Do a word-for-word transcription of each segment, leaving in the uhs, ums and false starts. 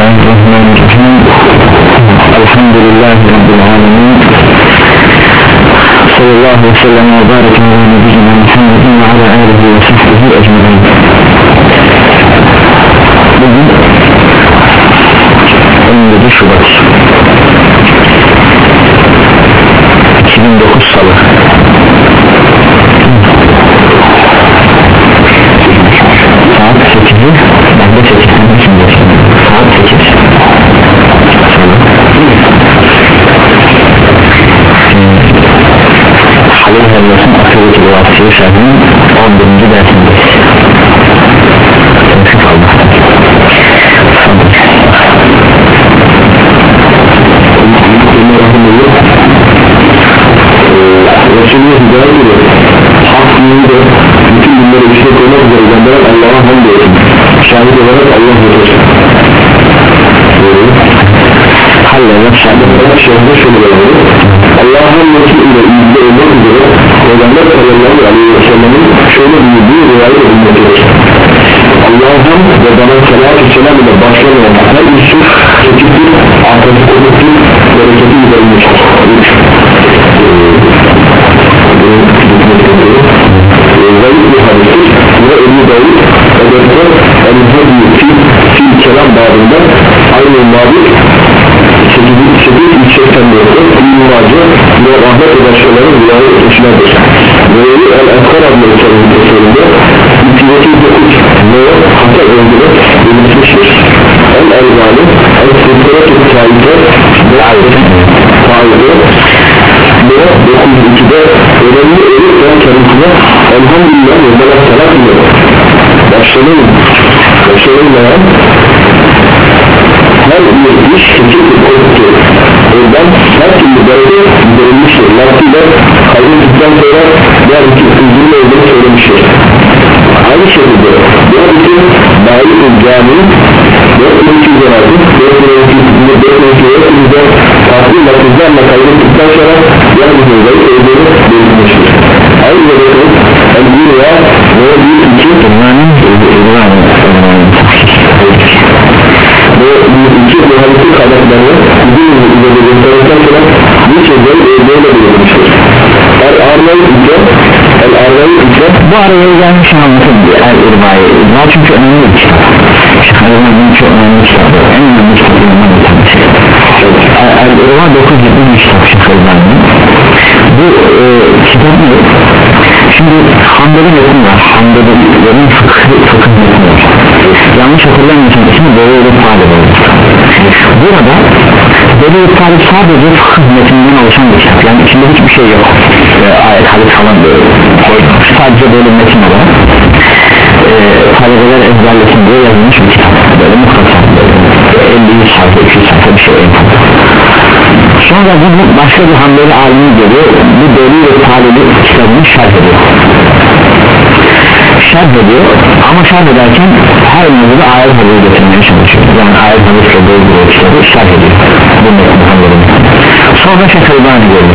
Bismillahirrahmanirrahim. Elhamdülillahi Rabbil alemin. Sallallahu aleyhi ve sellem ve barek ala nebiyyina Muhammedin ve ala alihi ve sahbihi ecmaîn. Bugün on yedi Şubat iki bin dokuz Salı. Saat sekizi, ben de sekizden şimdi saat sekiz Halil Helvas'ın Akıbeti Duası Şerhi'nin on birinci dersindeyiz. Tevfik Allah. Resulü'ye hidayet ediyor. Hak dininde bütün bunları işe koymak üzere gönderen Allah'a hamd olsun. Şahit olarak Allah yeter. Halil şahit olarak şehirde şöyle yapıyor. Allah'a hamd olsun ile ilgili olmak üzere Peygamber sallallahu aleyhi ve sellem'in şöyle büyüdüğü rivayet edilmektedir. Allah'ın ve bana salatü selam ile başlamayan her Yusuf çekiktir, arkası konuktur, bereketi üzerinmiştir. Zayıf bir hadistir ve Ebu Davud Edeb'de El-Hadiyi Fil Kelam babında aynı mabit sekiz yüz seksen dörtte İmmacı ve rahmet ve başkalarının rivayet etmişlerdir. Böyle El-Ekber adlı eserinde iki yüz dokuz ve hata öldürüp belirtmiştir. El-Elbani El-Sırtırı Tayyip'e ve Tayyip'e ve dokuz yüz ikide önemli ölüp ve kendisine elhamdülillah ve melek salat ile başlayın başlayınlayan her bir iş küçük bir korktu. Oradan her türlü bereket giderilmiştir. Lakiyle kaybettikten sonra diğer iki üzülme olduğunu söylemiştir. Aynı şekilde diğer iki dair cami'nin dört bin iki yüz altı dört bin iki yüzde farklı lafızlarla kaybettikten sonra diğer bir zayıf olduğunu belirtmiştir. Aynı şekilde el-bir ya ve bir iki durmanın ve iki muhaliflik kaynaklarını bizim üzerinde gösterirken sonra bir şeyden böyle belirtmiştir. El-Arnavut ise El-Arnavut ise bu araya gelmiş anlatın diye El-İrma'yı İrma çünkü önemli bir kitap. El-İrma'nın çok önemli kitabı, en önemli kitabından bir tanesi. El-İrma dokuz yüz yetmiş kitap Şıkkı'nın. Bu e, kitap ne? Şimdi Hanbeli metin var, Hanbelilerin fıkhı fıkhı metin var. Yanlış hatırlamıyorsam ismi Böyle Talip olur. Burada Böyle Talip sadece fıkhı metininden oluşan bir kitap. Yani içinde hiçbir şey yok. E, ayet hadis falan koymuş. Sadece böyle metin olarak e, talebeler ezberlesin diye yazılmış bir kitap. Böyle muhtasar elli yüz sayfa iki yüz sayfa bir şey en fazla. Sonra bu başka bir Hanbeli alimi geliyor, bu Böyle Talip'i kitabını şerh ediyor. Şerh ediyor ama şerh ederken her mevzuda ayet hadisi getirmeye çalışıyor. Yani ayet hadisle Böyle kitabı şerh ediyor. Bu Hanbeli'nin. Sonra Şeyh Elbani geliyor.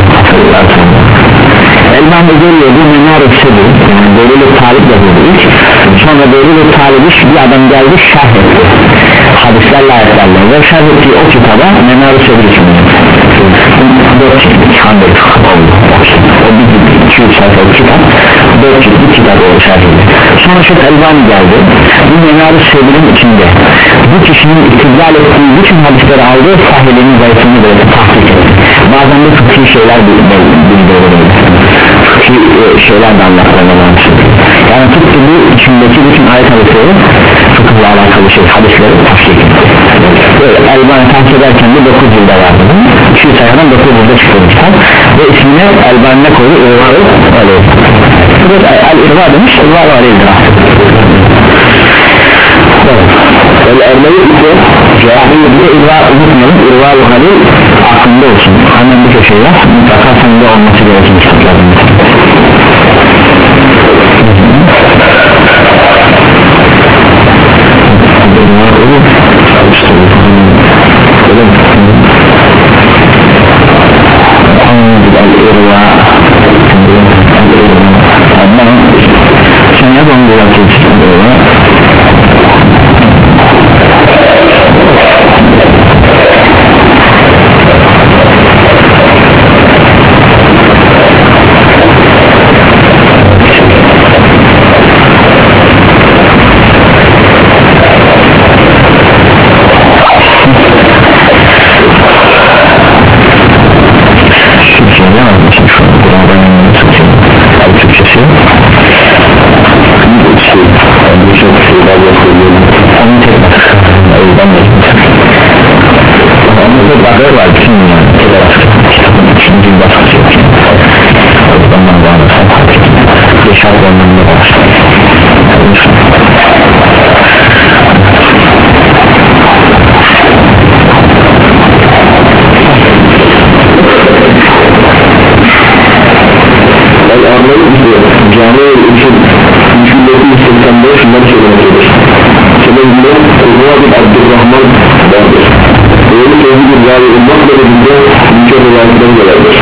Elbani geliyor, bu Menar-ı Sebi, yani Böyle Talip yazıldı ilk. Sonra Böyle Talip'i bir adam geldi şerh etti. Hadislerle ayetlerle ve şerh ettiği o kitaba Menar-ı Sebi ismini. Dört ciltlik Hanbeli fıkhı oldu. O bir iki yüz sayfalık kitap, dört ciltlik kitap oldu şerhinde. Sonra Şeyh Elbani geldi. Bu Menar-ı Sebi'nin içinde bu kişinin iktidal ettiği bütün hadisleri aldı, sahilinin zayıfını böyle tahkik etti. Bazen de fıkhi şeyler bildirildi. Fıkhi şeyler de anlatmalarına yani tıpkı bu içindeki bütün ayet hadisleri fıkıhla alakalı şey hadisleri tahkik etti. Böyle Elbani tahkik ederken de dokuz yılda vardı. iki yüz sayfadan dokuz yılda çıktı bu kitap ve ismine Elbani'ne koydu İrva-ı Aleyh. El-İrva demiş, İrva-ı Aleyh'dir. El-Ermeni ise cahil bir İrva unutmayalım, İrva-ı Aleyh aklında olsun. Hemen bir köşe yaz, mutlaka sende olması gerekin kitaplarında. Sen ya dondu yapıyorsun Anlatıp bakır var bütün yani kitabın üçüncü baskısı ondan bağlırsam beş altı ondan da var El-Arnavut ise cami-i için müşkületi seksen beş şundan söylemektedir. Sebebinde Kuhvabid Abdurrahman vardır. Böyle sözü bir râvi olmakla birlikte mükemmel rivayetleri gelerdir.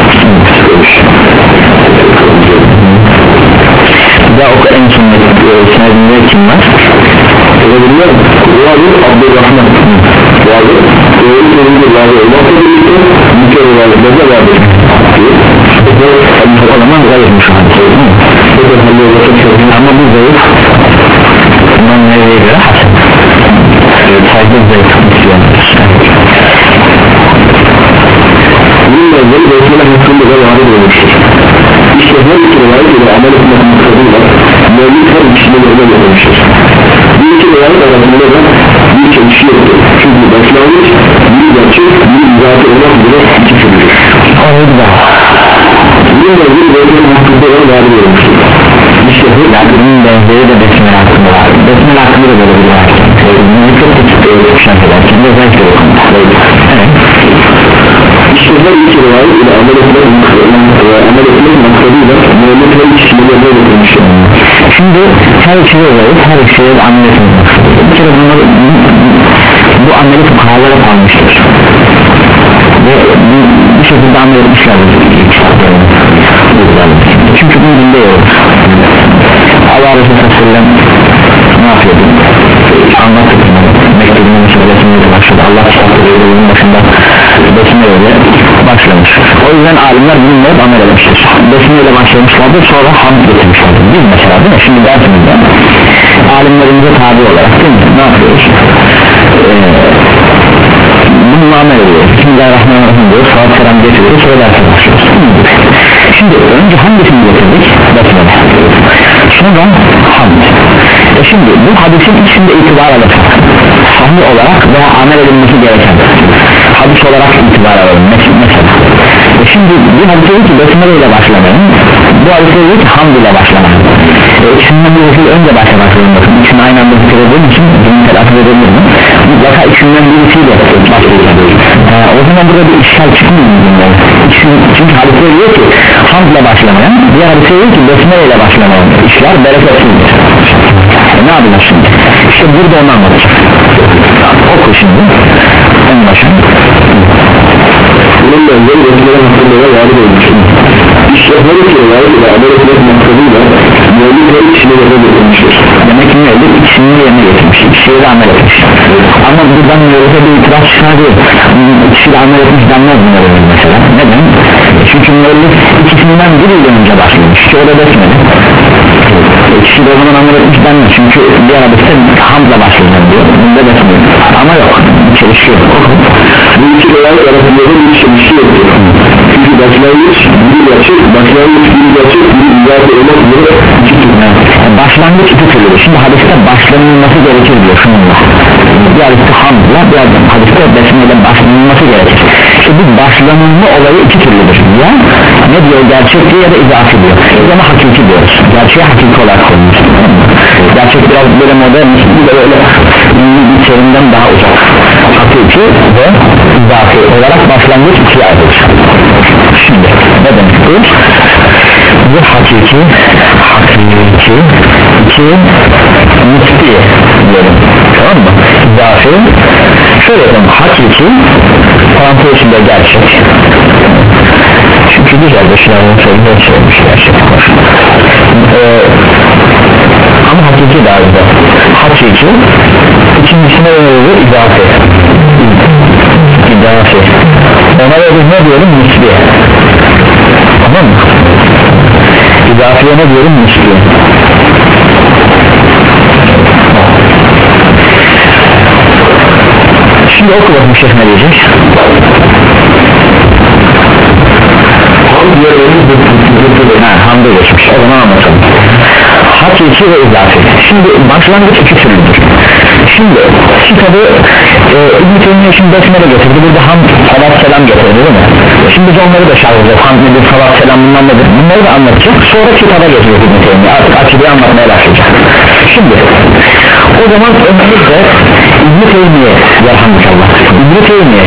bir daha oku en sonunda senedinde kim var? Sebebinde Kuhvabid Abdurrahman vardır. Böyle sözü bir râvi olmakla birlikte mükemmel rivayetleri vardır. O zaman zayıfmış o hadis ama bu zayıf bundan nereye göre hasen sadece zayıf bunun benzeri besmele hakkında da varid olmuştur. İşte her iki rivayet ile amel etmek mutladıyla mevlid her ikisine yerine yapılmıştır. Bir iki rivayet arasında da bir çelişki yoktur. Çünkü başlangıç bir gerçek bir izafi olmak üzere iki türlüdür. onu da bunun benzeri besmele hakkında da varid olmuştur. İşte her yani bunun benzeri de besmele hakkında var besmele hakkında da böyle bir var bunu çok küçük bir şarkı ederken de zayıf bir okuma evet İşte her iki rivayet ile amel etmek amel etmek maksadıyla mevlid her ikisine yerine yapılmıştır. şimdi her ikisi de zayıf her ikisi de amel etmek bir kere bunları bu ameli fukahalara kalmıştır ve bir şekilde amel etmişlerdir çünkü bunun dinde yok Allah Resulü sallallahu aleyhi ve sellem ne yapıyordu anlattık mektubunun meselesiyle başladı Allah kitaplarının başında besmeyle başlamış o yüzden alimler bununla amel etmiştir besmeyle başlamışlardır sonra hamd getirmişlerdir biz mesela değil mi şimdi dersimizde alimlerimize tabi olarak değil mi ne yapıyoruz ee, bununla amel ediyoruz Bismillahirrahmanirrahim diyoruz salat selam getiriyoruz sonra derse başlıyoruz şimdi önce hangisini getirdik besmele sonra hamd e şimdi bu hadisin içinde itibar alalım sahih olarak veya amel edilmesi gereken hadis olarak itibar alalım mesela e şimdi bir hadise diyor ki besmele ile başlamayın bu hadise diyor ki hamd ile başlamayın e ikisinden birisiyle önce başlamak zorundasın ikisini aynı anda bitirdiğim için bunu telafi edebilir mi? mutlaka ikisinden birisiyle başlayacağım e, o zaman burada bir işgal çıkmıyor mu? çünkü hadise diyor ki hamd ile başlamayan diğer hadise diyor ki besmele ile başlamayan işler bereketsizdir e, ne yapacağız şimdi? işte burada onu anlatacak oku şimdi en başa bunun benzeri besmele hakkında da varid olmuştur. İşte her iki rivayet ile amel etmek maksadıyla mevlid her ikisine yerine getirmiştir. demek ki mevlid ikisini yerine getirmiş ikisiyle de amel etmiş ama buradan mevlide bir itiraz çıkarıyor ikisiyle amel etmiş denmez bunları mesela neden? çünkü mevlid ikisinden biriyle önce başlamış ki o da besmele ikisiyle o zaman amel etmiş denmez çünkü bir arabası hamdla başlayacak diyor bunda besmele ama yok çalışıyor Bu iki rivayet arasında da bir çelişki yoktur. Çünkü başlangıç biri gerçek, başlangıç biri gerçek, biri izafi olmak üzere iki türlü. yani başlangıç iki türlü şimdi hadiste başlanılması gerekir diyor şununla bir hadiste hamdla bir hadiste besmeyle başlanılması gerekir işte bu başlanılma olayı iki türlüdür ya ne diyor gerçekli ya da izafi diyor biz ona hakiki diyoruz gerçeği hakiki olarak koymuş gerçek biraz böyle modern bir böyle bir terimden daha uzak hakiki ve izafi olarak başlangıç ikiye ayrılır şimdi ne demek bu? bu hakiki hakiki iki nispi diyelim tamam mı? izafi şöyle yapalım hakiki parantez içinde gerçek çünkü güzel bir şeyler söylüyor söylemiş gerçek ee, ama hakiki daha güzel hakiki ikincisine öyle izafi izafi ona da biz ne diyelim nisbi tamam mı? izafiye ne diyelim nisbi şimdi oku bakın şeyh ne diyecek ha hamda geçmiş o zaman anlatalım hakiki ve izafi şimdi başlangıç iki türlüdür şimdi kitabı e, İbn-i Teymiye için besmele getirdi, burada ham salat selam getirdi değil mi? Şimdi biz onları da şarjlayacağız, ham nedir, salat selam bunlar nedir, bunları da anlatacak, sonra kitaba getiriyor İbn-i Teymiye, artık akideyi anlatmaya başlayacak. Şimdi o zaman önümüzde İbn-i Teymiye yarhamdülillah, İbn-i Teymiye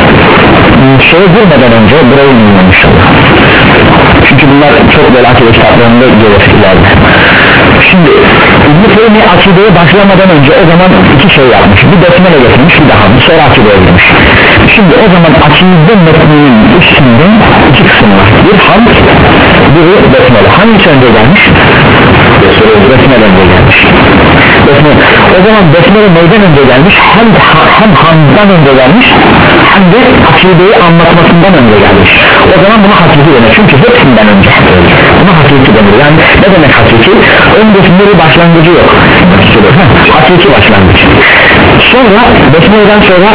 şeye girmeden önce burayı bilmiyorum inşallah, çünkü bunlar çok böyle akide kitaplarında gerekirlerdi. Şimdi İbn-i Teymiye akideye başlamadan önce o zaman iki şey yapmış, bir besmele getirmiş, bir daha sonra akideye girmiş. Şimdi o zaman akide metninin üstünde iki kısım var, bir hamd, biri besmele. Hangisi önce gelmiş? Besmele önce gelmiş. Besmele. O zaman besmele neyden önce gelmiş? Hem, hem hamddan önce gelmiş, hem de akideyi anlatmasından önce gelmiş. O zaman buna hakiki denir, çünkü hepsinden önce buna hakiki denir. Yani ne demek hakiki? Öncesinde bir başlangıcı yok, hakiki başlangıç. Sonra besmeleden sonra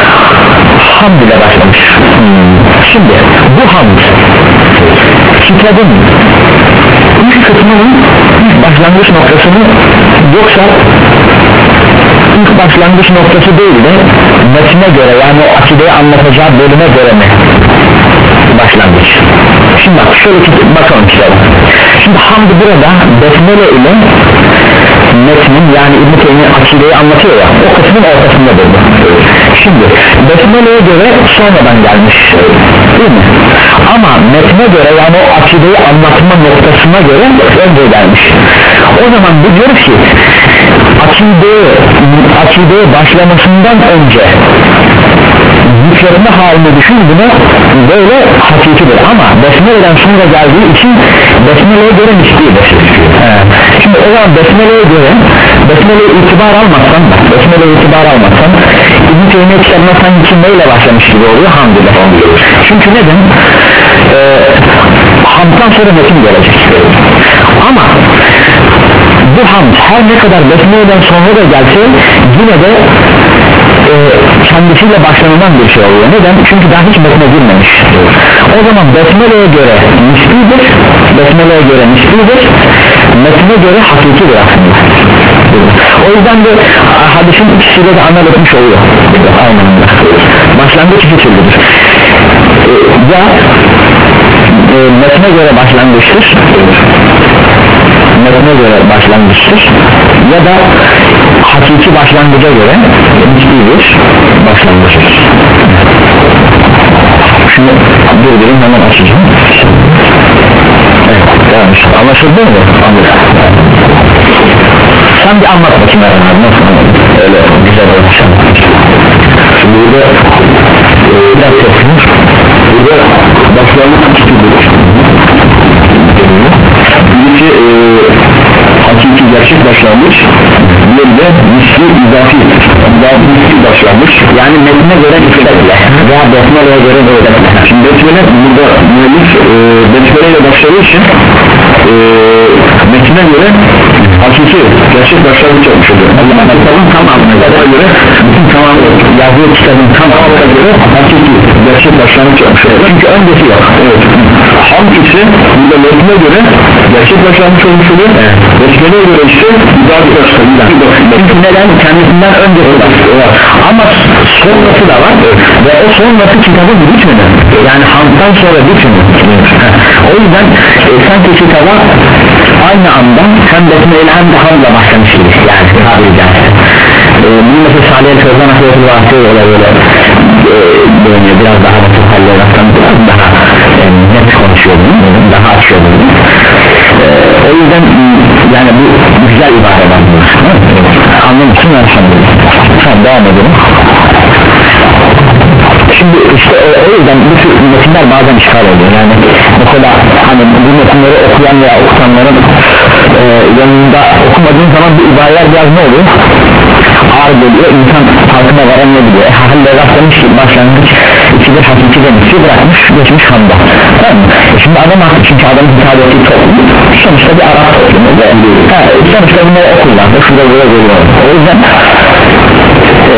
hamd ile başlamış. Şimdi bu hamd kitabın ilk kısmının ilk başlangıç noktası mı, yoksa ilk başlangıç noktası değil de metne göre, yani o akideyi anlatacağı bölüme göre mi başlangıç? Şimdi bak şöyle bakalım kitaba. Şimdi hamd burada besmele ile metnin, yani İbn-i Teymiye akideyi anlatıyor ya, o kısmın ortasındadır bu. Şimdi besmeleye göre sonradan gelmiş değil mi? Ama metne göre, yani o akideyi anlatma noktasına göre önce gelmiş. O zaman bu diyor ki akideye, akideye başlamasından önce zikretme halini düşün, buna böyle hakikidir, ama besmeleden sonra geldiği için besmeleye göre nisbidir. Şimdi o zaman besmeleye göre, besmeleye itibar almazsan, besmeleye itibar almazsan İbn-i Teymiye kitabına sanki neyle başlamış gibi oluyor? Hamd ile. Çünkü neden? Ee, hamddan sonra metin gelecek. Ama bu hamd her ne kadar besmeleden sonra da gelse yine de e, kendisiyle başlanılan bir şey oluyor. Neden? Çünkü daha hiç besmele girmemiş. O zaman besmeleye göre nisbidir, besmeleye göre nisbidir, metne göre hakikidir aslında. O yüzden de hadisin ikisiyle de amel etmiş oluyor. Aynen. Başlangıç iki türlüdür. E, ya e, metne göre başlangıçtır, metne göre başlangıçtır, ya da hakiki başlangıca göre nisbidir, başlangıçtır. Şimdi durdurayım, hemen açacağım. Evet, yanlış. Anlaşıldı mı? Anlaşıldı. Sen bir anlat bakayım herhalde, nasıl anladın? Öyle güzel olmuş. Şimdi burada e, biraz sesiniz. Burada başlangıç tutuyor. Birisi e, hakiki gerçek başlangıç, bir de misli izafi, izafi başlangıç, yani metne göre nisbetle veya besmeleye göre nisbetle. Şimdi besmele burada müellif e, besmeleyle başladığı için e, metne göre hakiki gerçek başlangıç olmuş oluyor. Allah'ın kitabın tamamına göre, bütün tamam yazdığı kitabın tamamına göre hakiki gerçek başlangıç olmuş oluyor. Çünkü öncesi yok. Evet. Hamd ise burada metne göre gerçek başlangıç olmuş oluyor. Evet. Besmeleye göre ise izafi başlangıç. Çünkü neden? Kendisinden öncesi var. Ama sonrası da var. Evet. Ve o sonrası kitabın bütünü. Yani hamddan sonra bütünü. O yüzden e, sanki kitaba aynı anda hem besmele hem de hamdla başlamış gibi, yani tabiri caizse. Bunu mesela Salih el-Fevzan Ahmet'in bahsediyor, öyle böyle e, biraz daha basit hallerden biraz daha e, net konuşuyor bunu, daha açıyor bunu. E, o yüzden yani bu güzel ibareler bunlar. Anlamışsın, elhamdülillah. Tamam, devam edelim. Şimdi işte o, o yüzden bu tür metinler bazen işgal oluyor. Yani mesela hani bu metinleri okuyan veya okutanların e, yanında okumadığın zaman bu ibareler biraz ne oluyor? Ağır geliyor, insan farkına varamayabiliyor. E, halde rastlamış ki başlangıç ikidir, hakiki demişti, bırakmış, geçmiş hamda. Tamam mı? E, şimdi adam haklı, çünkü adamın hitap ettiği toplum sonuçta bir Arap toplumu ve ha, sonuçta bunları okullarda şurada böyle geliyor. O yüzden e,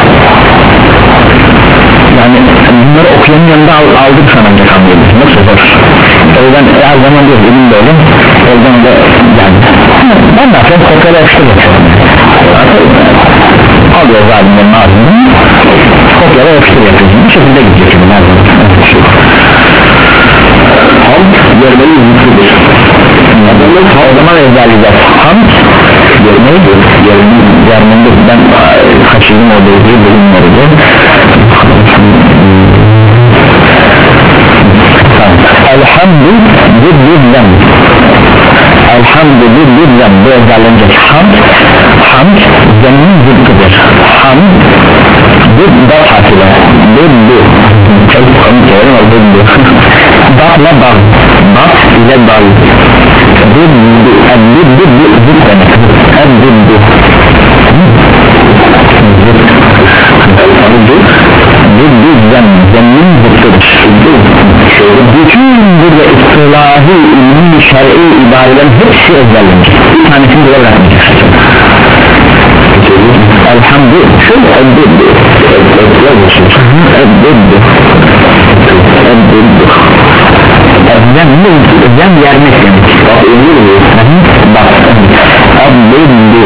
yani bunları okuyanın yanında aldık sanınca kamyonu, nasıl zor? O yüzden her zaman diyor, elim de oğlum, oradan da yani ben ne yapayım, kopyala yapıştırdım. Alıyor bazı alimlerin ağzından kopyala yapıştır yapıyorsun bu şekilde gidecek hamd yermenin zikridir. o zaman ezberleyeceğiz hamd neydi? Yermende ben kaçırdım o dediği bölümleri elhamdü ziddizzem elhamdü ziddizzem bu ezberlenecek hamd hamd zeminin zıddıdır hamd zıddat harfiyle zıddı çok komik yerim o zıddı datla dal dat ile dal zıddı zıddı zıddı demek zıddı zıddizzem zeminin zıddıdır bütün burada istilahi ilmi şer'i ibarelerin hepsi ezberlenmiş bir tanesini bile bırakmayacak elhamdü şu eddeddi eddeddi eddeddi zem yermek demek bak eddeddi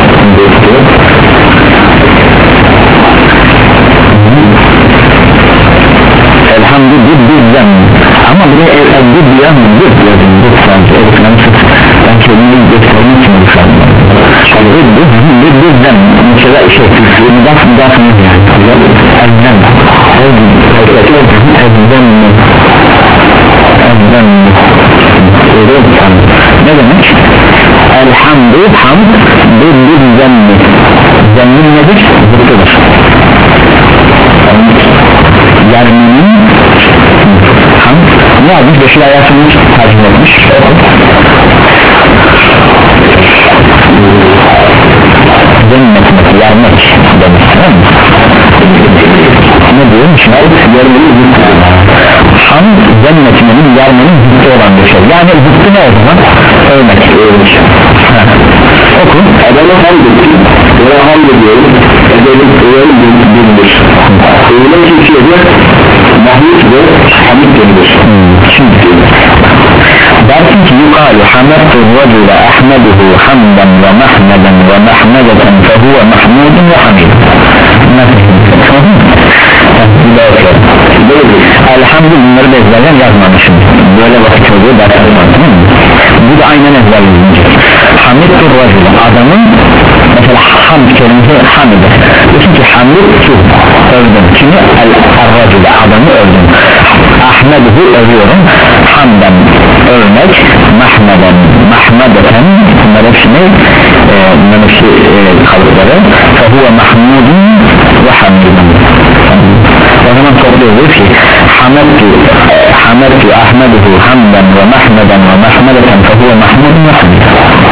elhamdü zem ama buraya evde diyen zıt yazın zıt sanki ben kelimeyi göstermek için oluşanlar zıt zem mesela şey mudaf mudaf mı yani elzem elzem elzem ne demek elhamdü hamd zıt zemmi zemmin nedir zıttıdır yermenin hamd ne almış beşil ayasını tercih etmiş cennet yermek demiş ne diyorum şimdi yermenin zıttı hamd cennetinin yermenin zıttı olan bir şey yani zıttı ne o zaman övmek oku Adana hamd ettim ve hamd ediyorum edelim öğelim bildir öyle kimseye mahmud ve hamid denilir şimdi dersin ki yukarı hamettu racule ahmeduhu hamdan ve mahmeden ve mahmedeten fehuve mahmudun ve hamid elhamdülillah bunları da ezberlen yazmamışım böyle vakit oluyor ders yazmadım bu da aynen ezberlenecek hamidtur racule adamın mesela hamd kelimesi hamide diyorsun ki hamidtu övdüm kimi el-racule adamı övdüm ahmeduhu övüyorum hamdan övmek mahmeden mahmedeten bunlar hepsi ne e, bunlar hepsi e, kalıpları fehuve mahmudun ve hamidun o zaman topluyoruz ki hamedtu hamedtu ahmeduhu hamdan ve mahmeden ve mahmedeten fehuve mahmudun ve hamidun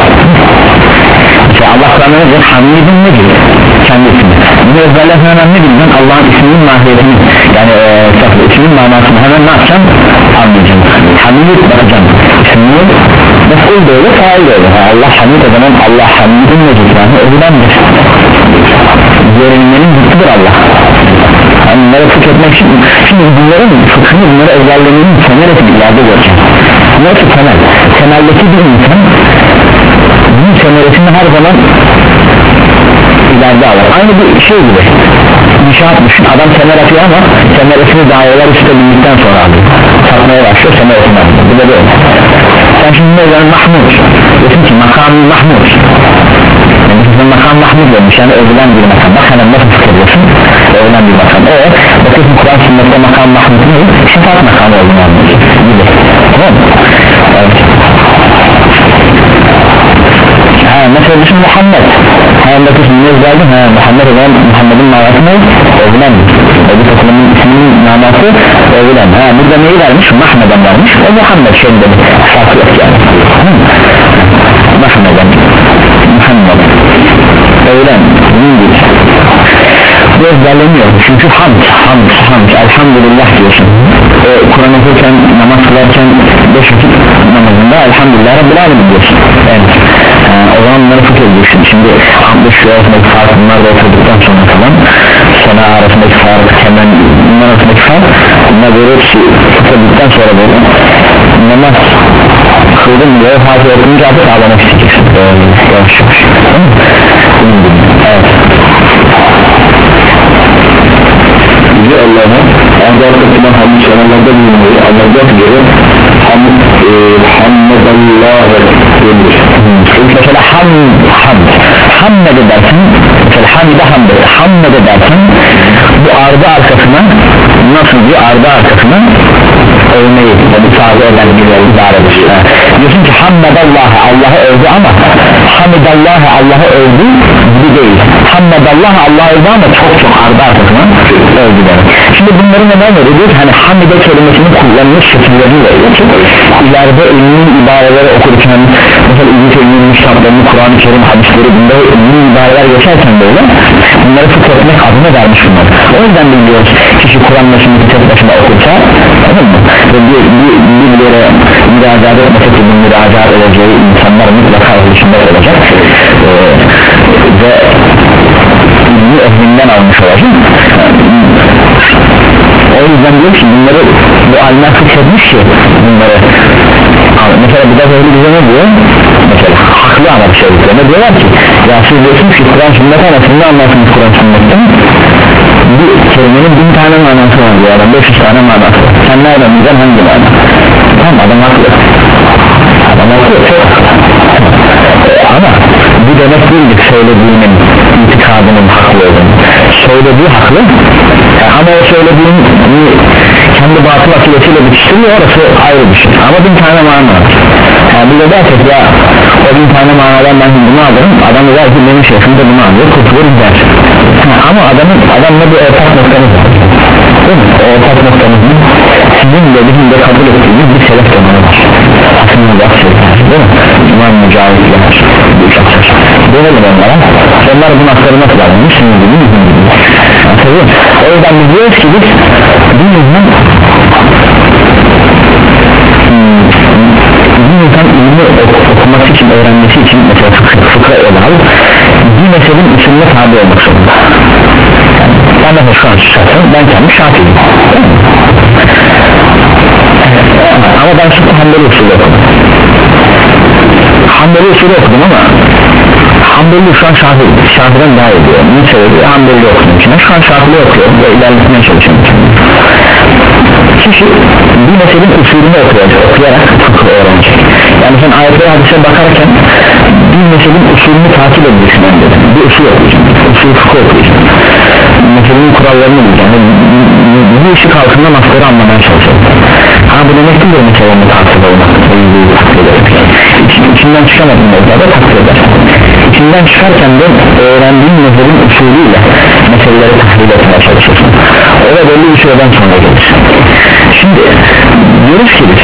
işte Allah Kur'an'ı nedir? Hamidun nedir? Kendisini bunu ezberlersen hemen ne bilmem Allah'ın isminin mahiyetini yani e, isminin manasını hemen ne yapacağım? Anlayacağım Hamid bakacağım ismini mef'ul da öyle faal da öyle Allah hamid o zaman Allah hamidun nedir? Yani övülendir görünmenin zıttıdır Allah yani bunları fıkh etmek için şimdi bunların fıkhını bunları ezberlemenin semereti bir yerde göreceğim bunlar ki temel temeldeki bir insan bunun semeresini her zaman ileride alır aynı bir şey gibi inşaat düşün adam semer atıyor ama semeresini daireler üstte bindikten sonra alıyor satmaya başlıyor semeresini alıyor bu da böyle sen şimdi ne yani Mahmud diyorsun ki makam Mahmud yani sizin makam Mahmud olmuş yani övülen bir makam bak hemen nasıl çıkarıyorsun övülen bir makam o bakıyorsun Kur'an sünnette makam Mahmud ne? Şefaat makamı olduğunu anlıyor gibi tamam mı? Evet ha mesela düşün Muhammed ha bakıyorsun ne özeldi ha Muhammed olan Muhammed'in manası ne? övülen öbür takımın isminin manası övülen ha burada neyi vermiş? Mahmed'en vermiş o Muhammed şeyinde farkı yok yani Mahmed'en Muhammed övülen bunun gibi bu ezberleniyor çünkü hamd hamd hamd elhamdülillah diyorsun e, Kur'an okurken namaz kılarken beş vakit namazında elhamdülillah Rabbil Alemin diyorsun yani e, o zaman bunları fıkh ediyorsun şimdi hamd şu arasındaki fark bunlar da oturduktan sonra falan sana arasındaki fark hemen bunlar arasındaki fark bunlar böyle hepsi fıkh edildikten sonra böyle namaz kıldım diye Fatih okuyunca artık ağlamak isteyeceksin böyle yavaş yavaş evet hamd selamlarda bulunmayı anlatmak üzere hamd e, hamdallah denir. Mesela hamd hamd hamd edersin, mesela hamde hamd hamd edersin, bu ardı arkasına nasıl bir ardı arkasına övmeyi, yani sağda eden bir ibaredir. Diyorsun ki hamdallah, Allah'ı övdü ama hamdallah, Allah'ı övdü gibi değil. Hamdallah, Allah'ı övdü ama çok çok ardı arkasına övdü demek. Şimdi bunları neden veriyor? Hani hamide kelimesini kullanmış şekillerini veriyor. İleride ilmi ibareleri okurken mesela İbn-i Teymi'nin müştablarını, Kur'an-ı Kerim hadisleri, bunda ilmi ibareler geçerken böyle bunları fıkh etmek adına vermiş bunlar. O yüzden biliyoruz kişi Kur'an meşini tek başına okursa, anladın mı? Ve bir, bir, bir yere müracaat etmese ki bu müracaat edeceği insanlar mutlaka ilişkinde olacak ee, ve ilmi ehlinden almış olacak. O yüzden diyor ki bunları bu alimler fıkhetmiş ki bunları mesela bir de böyle bize ne diyor? Mesela haklı ama bir şey diyor. Ne diyorlar ki ya siz diyorsunuz ki Kur'an sünnet anasını anlarsınız Kur'an sünnetten bir kelimenin bin tane manası var diyor adam, beş yüz tane manası var. Sen nereden bileceksin hangi mana? Tamam adam haklı, adam haklı çok ama bu demek değildir söylediğinin itikadının haklı olduğunu. Söylediği haklı ama o söylediğin kendi batıl akılesiyle bitiştiriyor, orası ayrı bir şey ama bin tane mana var. Yani bir de dersek ya o bin tane manadan ben bunu alırım, adam der ki benim şeyhim de bunu alıyor, kurtulur der. Ama adamın adamla bir ortak noktamız var, değil mi? O ortak noktamızın sizin de bizim de kabul ettiğimiz bir selef zamanı var. Aslında bak şeyler, değil mi? İmam Mücahitler, dönelim onlara, onlar bu nasları nasıl alınmış, şimdi gibi bizim gibi. Anladın? O yüzden biz diyoruz ki biz bir insan bir insan ilmi okuması için, öğrenmesi için mesela fıkra ele al, bir meselenin usulüne tabi olmak zorunda. Yani ben de şu an şahsen, ben kendi şafiyim, ama ben şimdi Hanbeli usulü okudum. Hanbeli usulü okudum ama Hanbeli şu an Şafii, Şafii'den daha iyi diyor. Ne sebebi? Hanbeli okudum için. Şu an Şafii okuyorum ve ilerletmeye çalışıyorum. Kişi bir meselenin usulünü okuyacak, okuyarak fıkıh öğrenecek. Yani sen ayetlere hadise bakarken bir meselenin usulünü takip edeceksin dedim. Bir usul okuyacağım, usul fıkıh okuyacağım. Meselenin kurallarını bileceğim. Bu işi kalkında nasları anlamaya çalışacağım. Ha bu demek değil mi meselenin takip olmak? İçinden çıkamadım orada takip eder. İçinden çıkarken de öğrendiğin meselenin usulüyle meseleleri tahlil etmeye çalışırsın. O da belli bir süreden sonra gelir. Şimdi diyoruz ki biz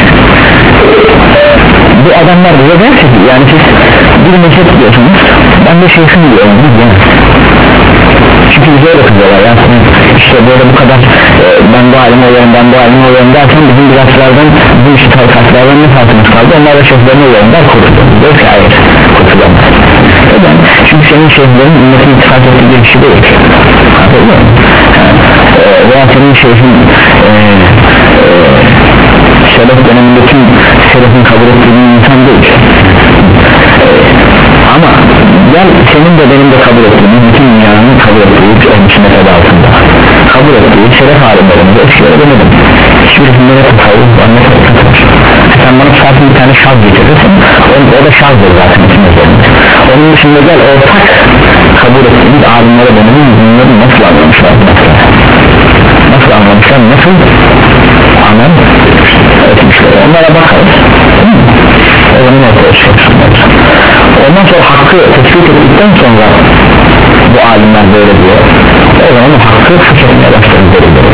bu adamlar bize derse ki yani siz bir mezhep diyorsunuz, ben de şeyhim diyorum yani. Çünkü bize öyle kızıyorlar yani işte böyle bu kadar e, ben bu alim oluyorum, ben bu alim oluyorum derken bizim birazlardan bu işi tarikatlardan ne farkımız kaldı, onlar da şeyhlerini oluyorum der, kurtuluyor. Diyor ki hayır, kurtulamaz. Neden? Çünkü senin şeyhlerin ümmetin ittifak ettiği bir şey değil. Anladın mı? E, veya senin şeyhin e, e, selef döneminde tüm selefin kabul ettiği bir insan değil. E, ama gel senin de benim de kabul ettiğim bütün dünyanın kabul ettiği ölmüşü metodu altında kabul ettiği şeref alimlerimize eskileri demedim. Hiçbirisinde ne tasavvuf var ne tasavvuf. Sen bana zaten bir tane şaz getirirsin, o, o da şazdır zaten için üzerinde. Onun dışında gel ortak kabul ettiğimiz alimlere demedim, bunları nasıl anlamışlar, nasıl anlamışlar, nasıl amel etmişler, onlara bakarız. O zaman ortaya çıkmışlar. Ondan sonra hakkı tespit ettikten sonra bu alimler böyle diyor, o zaman o hakkı fıkhetmeye başlarız.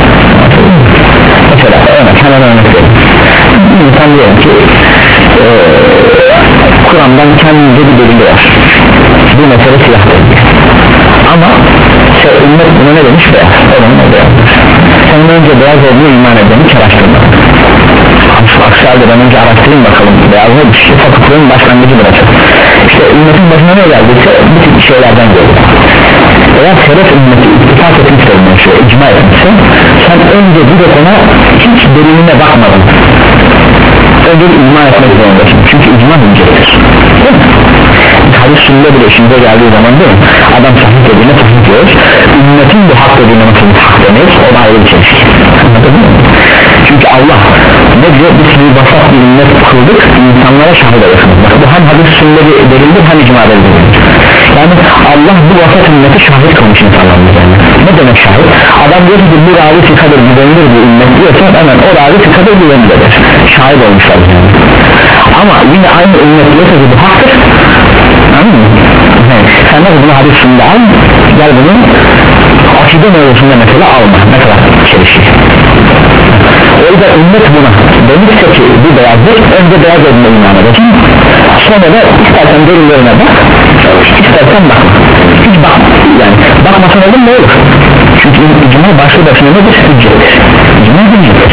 Mesela örnek, hemen örnek verin. Bir insan diyelim ki e, Kur'an'dan kendince bir delili var, bu mesele silahtır ama şey, ümmet buna ne demiş? Beyaz, o zaman o beyazdır. Sen önce beyaz olduğunu iman edeni araştırma, aksi halde ben önce araştırayım bakalım beyaz ne bir şey, fıkhın başlangıcı burası. İşte ümmetin başına ne geldiyse bu tip şeylerden geliyor. Eğer selef ümmeti ittifak etmişse, şey, icma etmişse, sen önce bir de ona hiç deliline bakmadın, önce icma etmek zorundasın çünkü icma hüccettir. hadis sünnet bile işimize geldiği zaman değil mi? Adam sahih dediğine sahih diyoruz, ümmetin bu hak dediğine nasıl hak demeyiz, o da ayrı bir şey. Anladın mı? Çünkü Allah ne diyor, biz bir vasat bir ümmet kıldık, insanlara şahit olursunuz. Bak bu hem hadis sünneti delildir hem icma delildir. Yani Allah bu vasat ümmeti şahit kılmış insanların üzerine. Ne demek şahit? Adam diyor ki bu ravi fikadır, güvenilir bu ümmet diyorsa hemen o ravi fikadır, güvenilir. Şahit olmuşlar yani. Ama yine aynı ümmet diyorsa ki bu haktır. Anladın mı? Evet. Sen de bunu hadis sünneti al, gel bunu akide mevzusunda mesela alma. Ne kadar çelişir. O yüzden ümmet buna demişse ki bu beyazdır, önce beyaz olduğuna iman edeceksin, sonra da istersen delillerine bak, istersen bakma, hiç bakma yani bakmasan olur mu olur, çünkü icma başlı başına nedir? Hüccettir, icma hüccettir.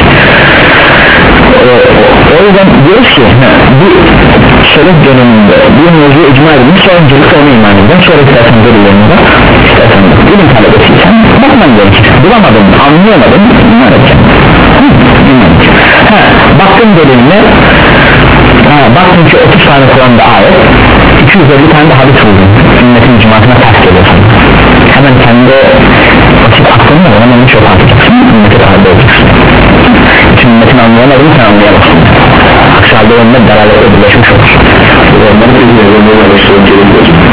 O yüzden diyoruz ki bu selef döneminde bir mevzu icma edilmiş, sonra öncelikle onu iman edin, sonra istersen delillerine bak, istersen bak, ilim talebesiysen bakman gerekir, bulamadın, anlayamadın, iman edeceksin. Ha, baktım deliline, ha, baktım ki otuz tane Kur'an'da ayet, iki yüz elli tane de hadis buldum, ümmetin icmasına ters geliyorsun, hemen kendi basit aklınla hemen onu çok atacaksın, ümmete tabi olacaksın, bütün ümmetin anlayamadığını sen anlayamazsın, aksi halde onunla dalalete birleşmiş olur. Onları bilmiyor, onları alıştırıyorum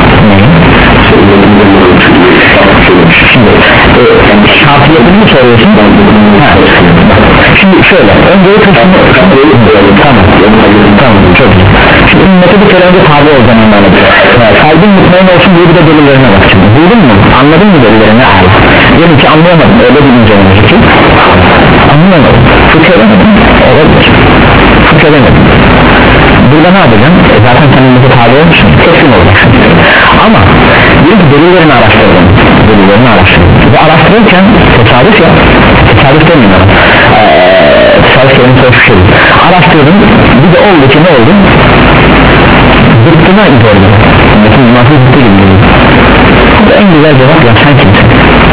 Şimdi e, şafiyetini mi soruyorsun? Ha. Şimdi şöyle önce kısmı tamam tamam çok iyi. Şimdi ümmeti bir kere önce tabi olacağını iman ediyor. Kalbin mutmain olsun diye bir de delillerine bakacağım. Duydun mu? Anladın mı delillerine? Diyelim ki anlayamadım, öyle bilince olacak ki anlayamadım, fıkh edemedim, olabilir fıkh edemedim. Burada ne yapacaksın? E zaten sen ümmeti tabi olmuşsun, teslim olacaksın. Ama diyelim ki delillerini araştırdım, delillerini araştırdım. Bu araştırırken tesadüf ya, tesadüf demeyeyim ama ee, tesadüf kelimesi hoş bir şey. Araştırdım, bir de oldu ki ne oldu? Zıttına gördüm, ümmetin icması zıttı gibi. Bu en güzel cevap ya, sen kimsin?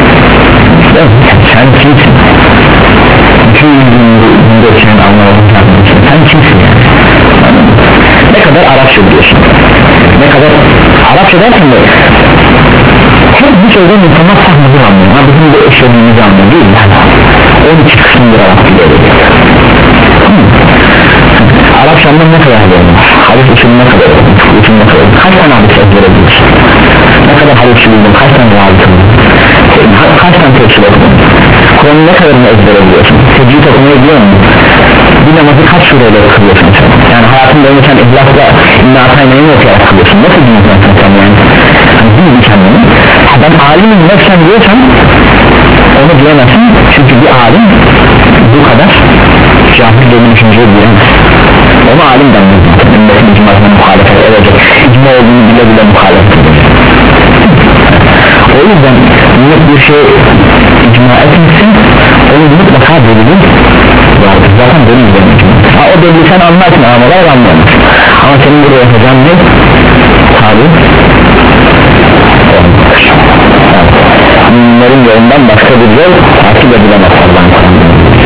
Sen kimsin? Bütün yüzünde senin anlamadığın sen, sen kimsin yani? Ne kadar Arapça biliyorsun, ne kadar Arapça derken de hep bu sözden insanlar sahmızı anlıyor, ha bizim de eşlediğimizi anlıyor değil mi? on iki kısımdır Arapça böyle hmm. Arapçanın ne kadar biliyorsun? Hadis usulü ne kadar usulü ne kadar kaç tane hadis ezberebiliyorsun? Ne kadar hadis bildin, kaç tane hadis bildin? Kaç tane tefsir okudun? Kur'an'ı ne kadarını ezberebiliyorsun? Tecvid okumayı biliyor musun? Bir namazı kaç sureyle kılıyorsun sen? Yani hayatın boyunca sen İhlas'la İnna Atayna'yı mı okuyarak kılıyorsun? Nasıl bilmiyorsun sen yani? Hani bilmiyorsun kendini. Ben alimin nefsen diyorsan onu diyemezsin, çünkü bir alim bu kadar cahil dediğin düşünceyi diyemez. Onu alim denmiyor zaten, ümmetin icmasına muhalefet edecek, icma olduğunu bile bile muhalefet edecek. O yüzden ümmet bir şey icma etmişsin, onun mutlaka delili vardır, zaten delil demek. Ha o delili sen anlarsın ama var anlayamaz. Ama senin buraya yapacağın ne? Tabi müminlerin yolundan başka bir yol takip edilemez Allah'ın Kur'an'da.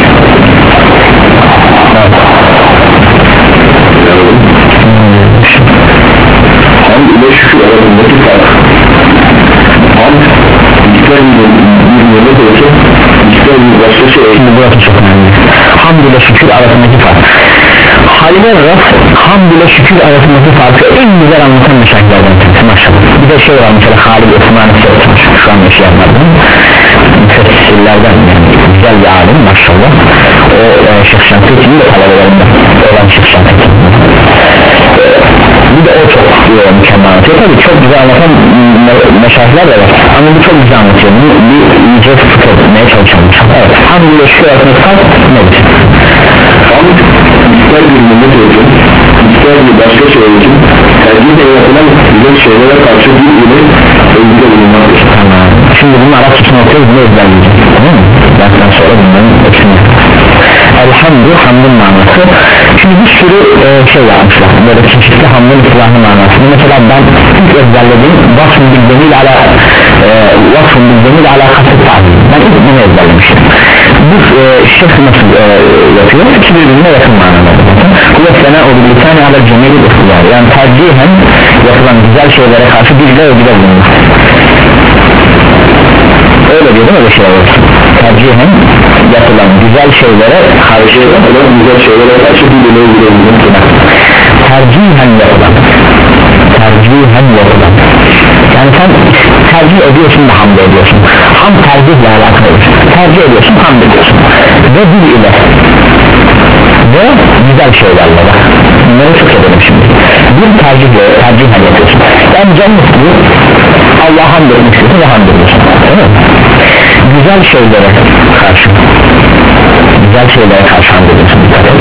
Hamd ile şükür arasındaki fark. Hamd ister bir yemek olsun, ister bir başka şey. Şimdi burası çok önemli. Hamd ile şükür arasındaki fark. Halil Raf hamd ile şükür arasındaki farkı en güzel anlatan meşayihlerden birisi maşallah. Bir de şey var mesela Halil Osman'ı sormuş şu an meşayihlerden, müfessirlerden yani güzel bir alim maşallah. O e, Şeyh Şantı'nın de talebelerinde olan Şeyh Şantı'nın. Bir de o çok e, mükemmel anlatıyor. Tabii çok güzel anlatan meşayihler de var ama bu çok güzel anlatıyor. Bu bir iyice fıkh etmeye çalışalım. Evet, hamd ile şükür arasındaki fark nedir? Hamd ister bir millet olsun, ister bir başka şey olsun, tercih yapılan güzel şeylere karşı bir ile özgür bulunmaktır. Tamam. Şimdi bunun Arapçasını okuyoruz, bunu ezberleyeceğiz, değil mi? Dersten sonra bunların hepsini. Elhamdü, hamdın manası. Şimdi bir sürü e, şey yapmışlar, böyle çeşitli hamdın islahı manasını. Mesela ben ilk ezberlediğim vasfın bildiğimiyle ala e, vasfın bildiğimiyle alakası tabi. Ben ilk bunu ezberlemişim. Bu e, şeyh nasıl e, yapıyor? İki birbirine yakın manada. bu sene o bir tane alel cemil ihtiyar, yani tercihen yapılan güzel şeylere karşı bir de övgüde bulunur. Öyle diyor değil mi öyle şey olur? Tercihen yapılan güzel şeylere karşı yapılan güzel şeylere karşı bir de övgüde bulunur. Tercihen yapılan tercihen yapılan, yani sen tercih ediyorsun da hamd ediyorsun. Ham tercihle alakalı, tercih ediyorsun, hamd ediyorsun ve dil ile ve güzel şeylerle. Bak bunları çok edelim şimdi. Bir tercihle, tercihle yapıyorsun. Yani canlı bu Allah'a hamd etmek istiyorsun ve hamd ediyorsun, değil mi? Güzel şeylere karşı güzel şeylere karşı hamd ediyorsun.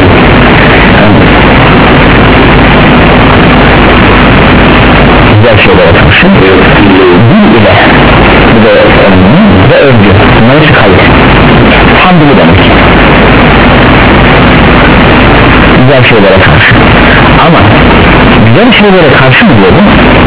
Güzel şeylere karşı dil ile bu da önemli ve övgü, bunları çıkarır. Hamd bu demek, güzel şeylere karşı. Ama güzel şeylere karşı mı diyordun?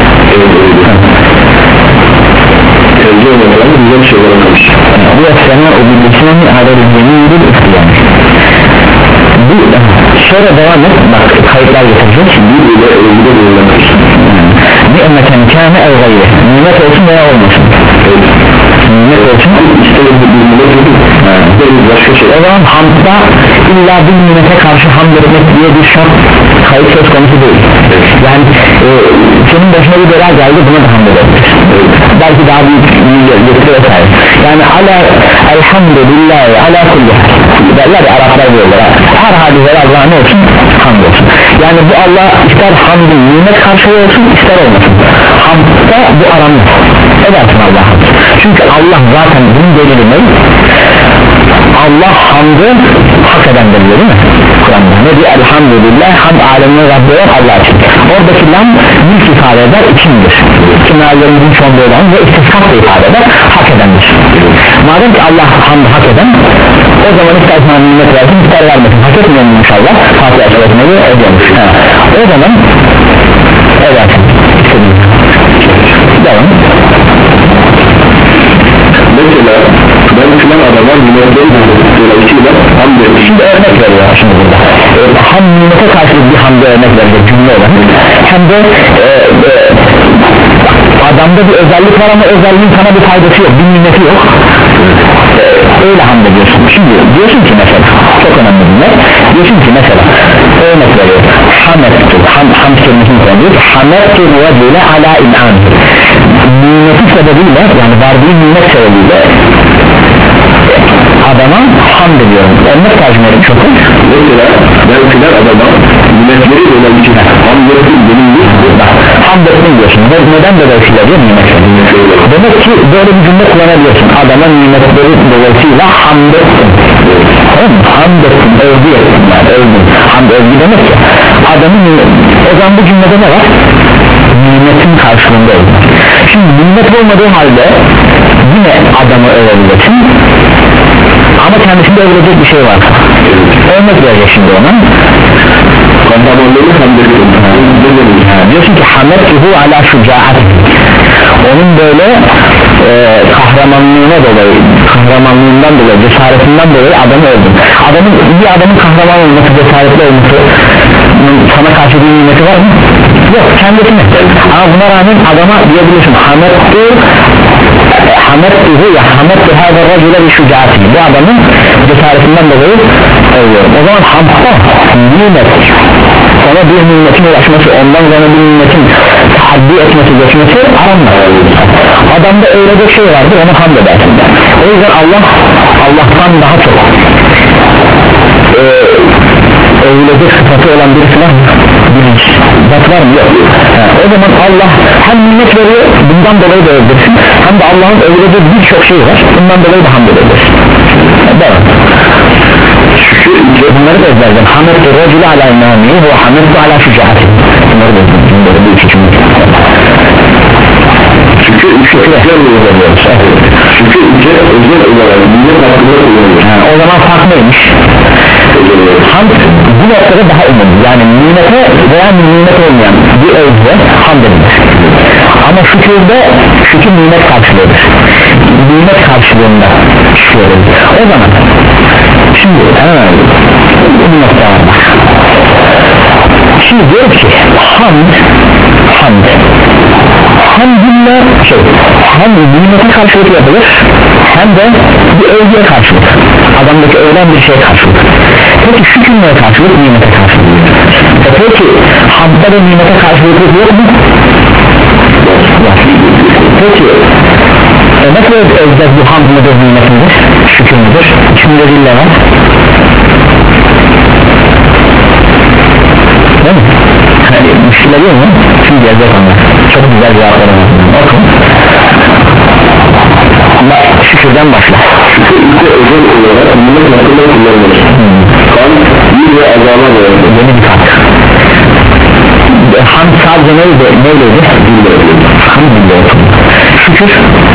Tercih edilen güzel şeylere karşı. Bu esneme o bilgisini adaleceğini yürür isteyen. Bu sonra devam et, bak kayıtlar getirecek. Bir ile övgüde bulunmak. Ni'meten kâne ev gayre, nimet olsun veya olmasın. Nimet olsun, İstedim bir nimet edin. Başka şey. o zaman hamdda illa bir nimete karşı hamd etmek diye bir şart kayıt söz konusu değil. Yani e, senin başına bir bela geldi, buna da hamd edebiliriz. Belki daha büyük getiriyor vesaire. Yani ala elhamdülillahi ala kulli derler ya Araplar diyorlar, her hadisede Allah'a ne olsun? Hamd olsun. Yani bu Allah ister hamdın nimet karşılığı olsun ister olmasın, hamdda bu aranır edersin Allah'a. Çünkü Allah zaten bunun delili ne? Allah hamdı hak edendir diyor değil mi? Kur'an'da ne diyor? Elhamdülillah, hamd alemine Rabbi olan Allah için. Oradaki lam mülk ifade eder, içindir. Kimlerlerimizin çoğunluğu olan ve istiskat da ifade eder, hak edendir. Madem ki Allah hamdı hak eden, o zaman ister sana nimet versin, ister vermesin, hak etmiyor mu inşallah? Fatiha suresine göre ediyormuş. O zaman edersin. Devam. Mesela ben filan adama nimetleri dolayısıyla hamd ettim. Şimdi örnek veriyor şimdi burada. E, hem nimete karşılık bir hamd örnek verecek cümle olan, hem de e, e, adamda bir özellik var ama özelliğin sana bir faydası yok, bir nimeti yok. E, öyle hamd ediyorsun. Şimdi diyorsun ki mesela, çok önemli bunlar. Diyorsun ki mesela örnek veriyor. Hamdettu, ham, hamd kelimesini koyuyor. Hamdettu vecile ala in'an. Nimeti sebebiyle, yani verdiği nimet sebebiyle adama hamd ediyorum. Örnek tercüme edin çok. Mesela ben filan adama nimetleri dolayısıyla hamd ettim benim bir Hamd ettim diyorsun. Neden dolayısıyla diyor nimetleri? Demek ki böyle bir cümle kullanabiliyorsun. Adama nimetleri dolayısıyla hamd ettim. Hamd ettim, övgü ettim yani, övgü. Hamd övgü demek ki adamın, o zaman bu cümlede ne var? Nimetin karşılığında övgü. Şimdi nimet olmadığı halde yine adamı övebilirsin ama kendisinde övülecek bir şey var. Örnek verecek şimdi ona. kahramanlığını hamd ettim. Diyorsun ki hamettuhu ala şucaati, onun böyle e, kahramanlığına dolayı, kahramanlığından dolayı, cesaretinden dolayı adamı öldüm. Adamın, bir adamın kahraman olması, cesaretli olması sana karşı bir nimeti var mı? Yok, kendisine. Ama buna rağmen adama diyebilirsin hamettu hamettuhu ya hamettu hâzâ racule bi şucaati, bu adamın cesaretinden dolayı övüyorum. O zaman hamdda nimet, ona bir nimetin ulaşması, ondan sonra bir nimetin haddi etmesi, geçmesi aranmaz. Adamda öyle bir şey vardır, onu hamd edersin. O yüzden Allah, Allah'tan daha çok ee, övülecek sıfatı olan birisine bilinç zat var mı? Yok. Ha, o zaman Allah hem nimet veriyor, bundan dolayı da övülürsün, hem de Allah'ın övüleceği birçok şey var, bundan dolayı da hamd edersin. Devam. Bunları da ezberledim. Hamdettu racule ala imamihi ve hamdettu ala şucaati. Bunları da ezberledim. Bunları da iki cümle. Çünkü şükür ediyoruz. Çünkü ülke özel olarak millet hakkında kullanılır. O zaman fark neymiş? Hamd bu noktada daha umum, yani nimete veya nimet olmayan bir övgüde hamd edilir. Ama şükürde, şükür nimet karşılığıdır. Nimet karşılığında şükür. O zaman şimdi he, bu nokta var bak. Şimdi diyor ki hamd hamd hamdülillah şey hem nimete karşılık yapılır hem de bir övgüye karşılık, adamdaki övülen bir şeye karşılık. Peki şükürmeye karşılık, nimete karşılık. E peki hamdda da nimete karşılık yok mu? Var. Peki e nasıl özlez bu hamd mıdır, nimet midir, şükür müdür? İçinde dille var değil mi? Yani müşkile değil mi? Şimdi gelecek onlar. Çok güzel cevaplar var. Okun. Ama şükürden başla. Şükür ise özel olarak nimet hakkında kullanılır. Kan, bir ve azama verildi. Yeni bir fark. Hamd sadece neydi? Neyleydi? Hamd dille oturdu. Şükür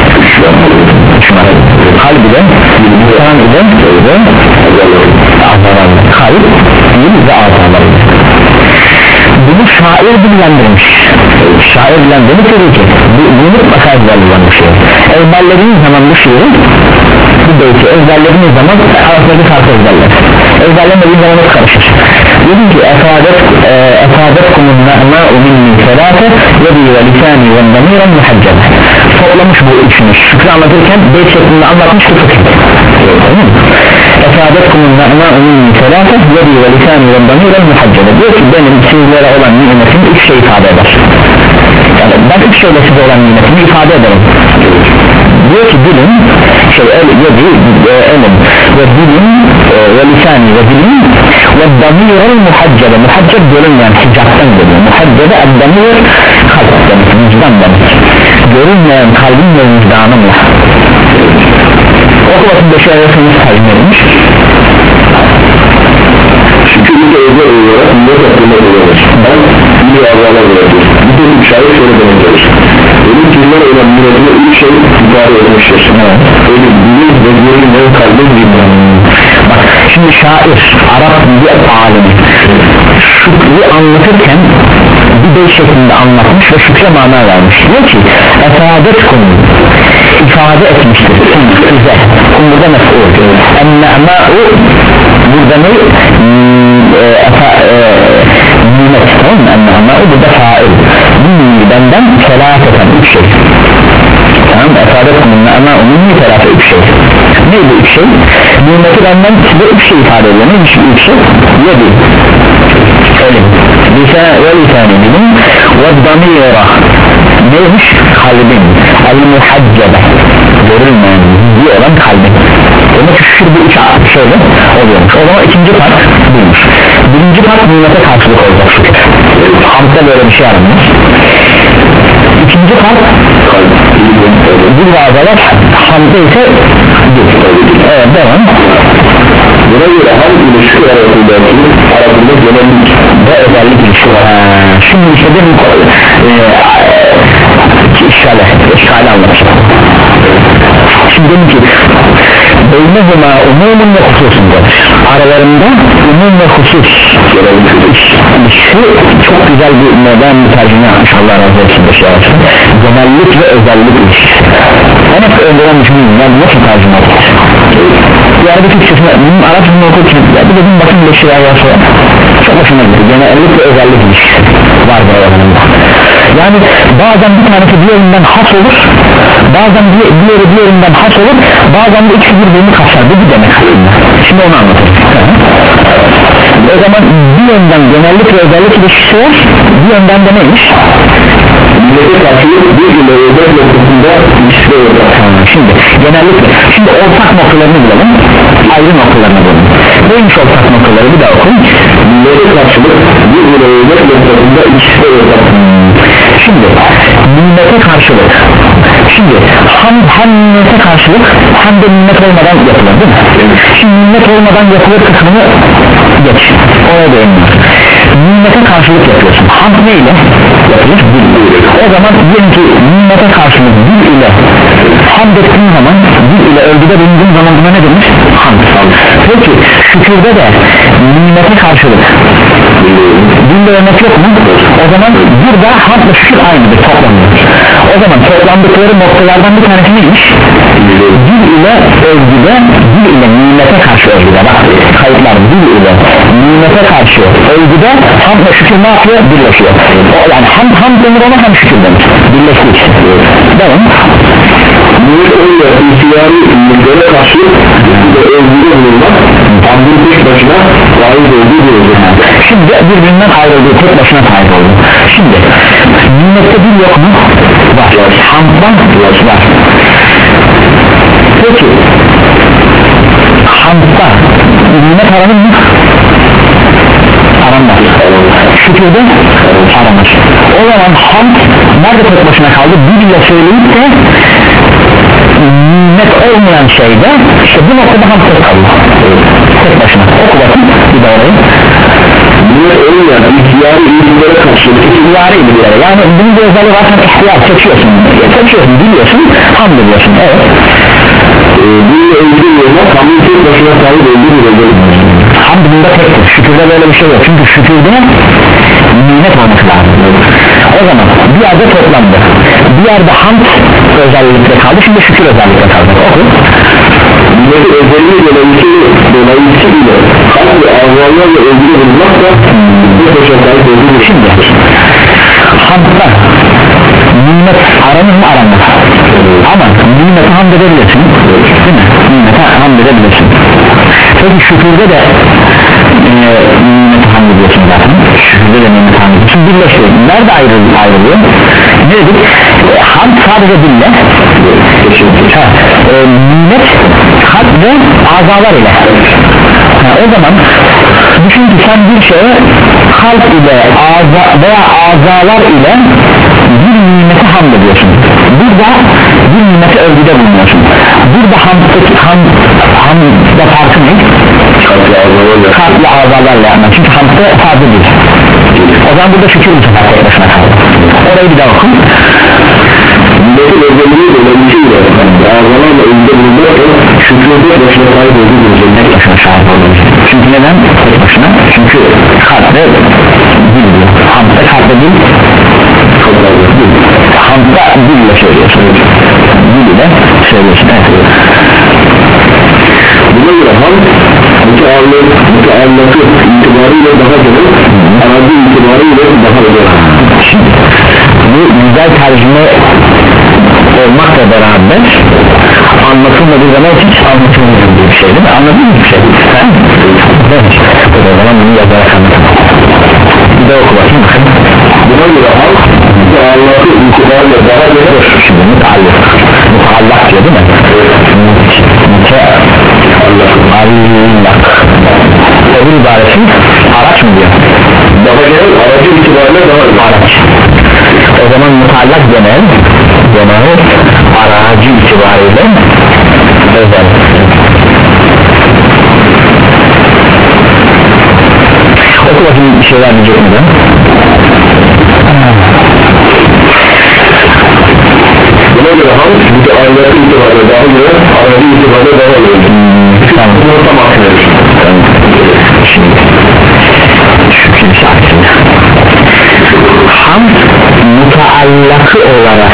kalbi de kalbi de ve azalarla kalp dil ve azalarla. Bunu şair dillendirmiş. Şair dillendirmiş dedi ki bu, bu mutlaka ezberlediğiniz şey. Ezberlediğiniz zaman bu şiiri bu beyti ezberlediğiniz zaman arasındaki farkı ezberler. Ezberlemediğiniz zaman hep karışır. Dedim ki efadet kumun na'ma'u minni selate yedi ve lisani ve damiren muhaccebe. Toplamış bu üçünü şükrü anlatırken beyt şeklinde anlatmış bu fıkıh. efadet kumun na'ma'u minni selate yedi ve lisani ve damiren muhaccebe. Diyor ki benim sizlere olan nimetim üç şey ifade eder. Yani ben üç şeyle size olan nimetimi ifade ederim. Diyor ki dilim şey el, yedi, e, elim ve dilim e, ve lisani ve dilim ve damirel muhaccebe. Muhacceb görünmeyen hicaptan geliyor. Muhaccebe el-damir kalp demek, vicdan demek. Görünmeyen kalbim ve vicdanımla. Okulatın beşi arasını tercih Şükürlükle özel olarak nimet hakkında kullanılır. Ben bir Allah'a bırakıyorum. Bir de bir şahit şöyle demektedir. Benim kimler olan nimetine üç şey ifade etmiştir. Öyle bilir ve görünmeyen kalbim vicdanım. Bak şimdi şair, Arap dili alimi şükrü anlatırken bir bey şeklinde anlatmış ve şükre mana vermiş. Diyor ki efadet konu ifade etmiştir size. Kum burada mef'ul. En-ne'ma'u burada ne? Nimet, tamam mı? En-ne'ma'u burada fail. Minni benden felâfeten üç şey. Tamam mı? Efadet konu en-ne'ma'u minni felâfe üç şey. Ne bu üç şey? Nimeti benden size üç şey ifade ediyor. Neymiş bu üç şey? Yedi elim, ve lisani dilim ve damira neymiş? Kalbin el-muhaccebe görülmeyen bir olan kalbin. Demek ki şu bu üç şöyle oluyormuş. O zaman ikinci part buymuş. Birinci part nimete karşılık olacak şükür. Hamd'da böyle bir şey aranmış. İkinci part bir vazalar hamd'da ise evet devam. Buna göre ham ilişki arasında arasında genellik ve özellik ilişki var. Şimdi işte benim işgale işgale anlatacağım. Şimdi dedim ki beynehuma umumun ve hususundadır. Aralarında umum ve husus ilişki çok güzel bir modern bir tercüme yapmış, Allah razı olsun da şey yapsın. Genellik ve özellik ilişkisi. Ben hep önceden düşünüyorum yani nasıl tercüme yapmış. Bir arada Türkçesine benim Arapçasını okurken bir dedim bakın bir şey var sonra çok hoşuma gitti. Genellik ve özellik ilişkisi var buralarında. Yani bazen bir tanesi diğerinden has olur, bazen diğeri diğerinden has olur, bazen de ikisi birbirini kapsar. Bu bir demek aslında. Şimdi onu anlatayım. O zaman bir yönden genellik ve özellik ilişkisi var, bir yönden de neymiş? Millete karşılık bir ile özel noktasında ilişki olacak. Şimdi genellikle, şimdi ortak noktalarını bulalım, ayrı noktalarını bulalım. Neymiş ortak noktaları bir daha okuyun. Millete karşılık bir ile özel noktasında ilişki olacak. Şimdi nimete karşılık, şimdi hem, hem nimete karşılık hem de nimet olmadan yapılır değil mi? Şimdi nimet olmadan yapılır kısmını geç, oraya değinmiyor. Nimete karşılık yapıyorsun. Hamd neyle yapılır? Dil. O zaman diyelim ki nimete karşılık dil ile hamd ettiğin zaman, dil ile övgüde bulunduğun zaman buna ne denir? Hamd. Peki şükürde de nimete karşılık dille örnek yok mu? O zaman burada hamdla şükür aynıdır, toplanıyor. O zaman toplandıkları noktalardan bir tanesi neymiş? Dil ile övgüde, dil ile nimete karşı övgüde. Bak kayıtlar dil ile nimete nimete karşı övgüde hamd ve şükür ne yapıyor? Birleşiyor. O, yani hem hamd denir ona hem şükür denir. Birleşti ikisi. Devam. Nimet öyle ihtiyari ümmetlere karşı ve övgüde bulunmak hamdın tek başına vaiz olduğu görülür. Şimdi birbirinden ayrıldığı tek başına sahip oldu. Şimdi nimette bir yok mu? Var. Hamddan var. Var. Peki hamdda nimet aranır mı? Aranmaz. Şükürde aranır. O zaman hamd nerede tek başına kaldı? Dille söyleyip de nimet olmayan şeyde işte bu noktada hamd tek kaldı. Tek başına. Oku bakın bir de orayı. Nimet olmayan ihtiyari ümmetlere karşı İhtiyari ilimlere, yani bunun bir özelliği var, sen ihtiyar seçiyorsun, seçiyorsun, biliyorsun, hamd ediyorsun, evet. e, bununla övgüde bulunmak hamdın tek başına sahip olduğu görülür. Hamd bunda tektir, şükürde böyle bir şey yok, çünkü şükürde nimet olması lazım. O zaman bir yerde toplandı, bir yerde hamd özellikle kaldı, şimdi şükür özellikle kaldı. Oku. Nimet'in özelliği dolayısıyla dolayısıyla kalp ve ağızlarla övgüde bulunmak da tek başına sahip olduğu görülür. Şimdi hamdda nimet aranır mı aranmaz, ama nimete hamd edebilirsin, değil mi? Nimete hamd edebilirsin. Peki şükürde de e, nimete hamd ediyorsun zaten, şükürde de nimete hamd ediyorsun, birleşiyor. Nerede ayrılıyor? ayrılıyor? Ne dedik? E, hamd sadece dille, ha, e, nimet kalp ve azalar ile. Ha, o zaman düşün ki sen bir şeye kalp ile aza, veya azalar ile bir nimete hamd ediyorsun. Burada bir nimete övgüde bulunuyorsun. Burada hamdaki hamd, hamdda farkı ne? Kalp ile azalarla yapmak. Çünkü hamdda fazla değil. O zaman burada şükür bu sefer tek başına kaldı. Orayı bir daha okun. Nimet'in özelliği dolayısıyla ağızlarla övgüde bulunmak da şükrü tek başına sahip olduğu görülür. Tek başına sahip olduğu. Çünkü neden? Tek başına. Çünkü kalpte dil diyor. Hamdda kalpte dil. Hamdda dille söylüyorsun. Dil ile söylüyorsun. Evet. Buna göre hamd müteallakı itibariyle daha genel, arazi itibariyle daha genel. Şimdi bu güzel tercüme olmakla beraber anlatılmadığı zaman hiç anlatılmayan bir şey değil mi? Anladın mı bir şey? He? Evet. O zaman bunu yazarak anlatalım. Bir de oku bakayım. Buna göre hamd müteallakı itibariyle daha genel. Şimdi müteallak. Müteallak diyor değil mi? Müteallak. Öbür ibaresi araç mı diyor? Daha genel, aracı itibariyle daha genel. Araç. O zaman müteallak genel, genel aracı itibariyle özel. Oku bakayım bir şeyler diyecek mi de? Buna göre hamd müteallakı itibariyle daha genel, aracı itibariyle daha genel. Tamam. Bunu tam aktarıyoruz. Şimdi şükür sakin. Hamd müteallakı olarak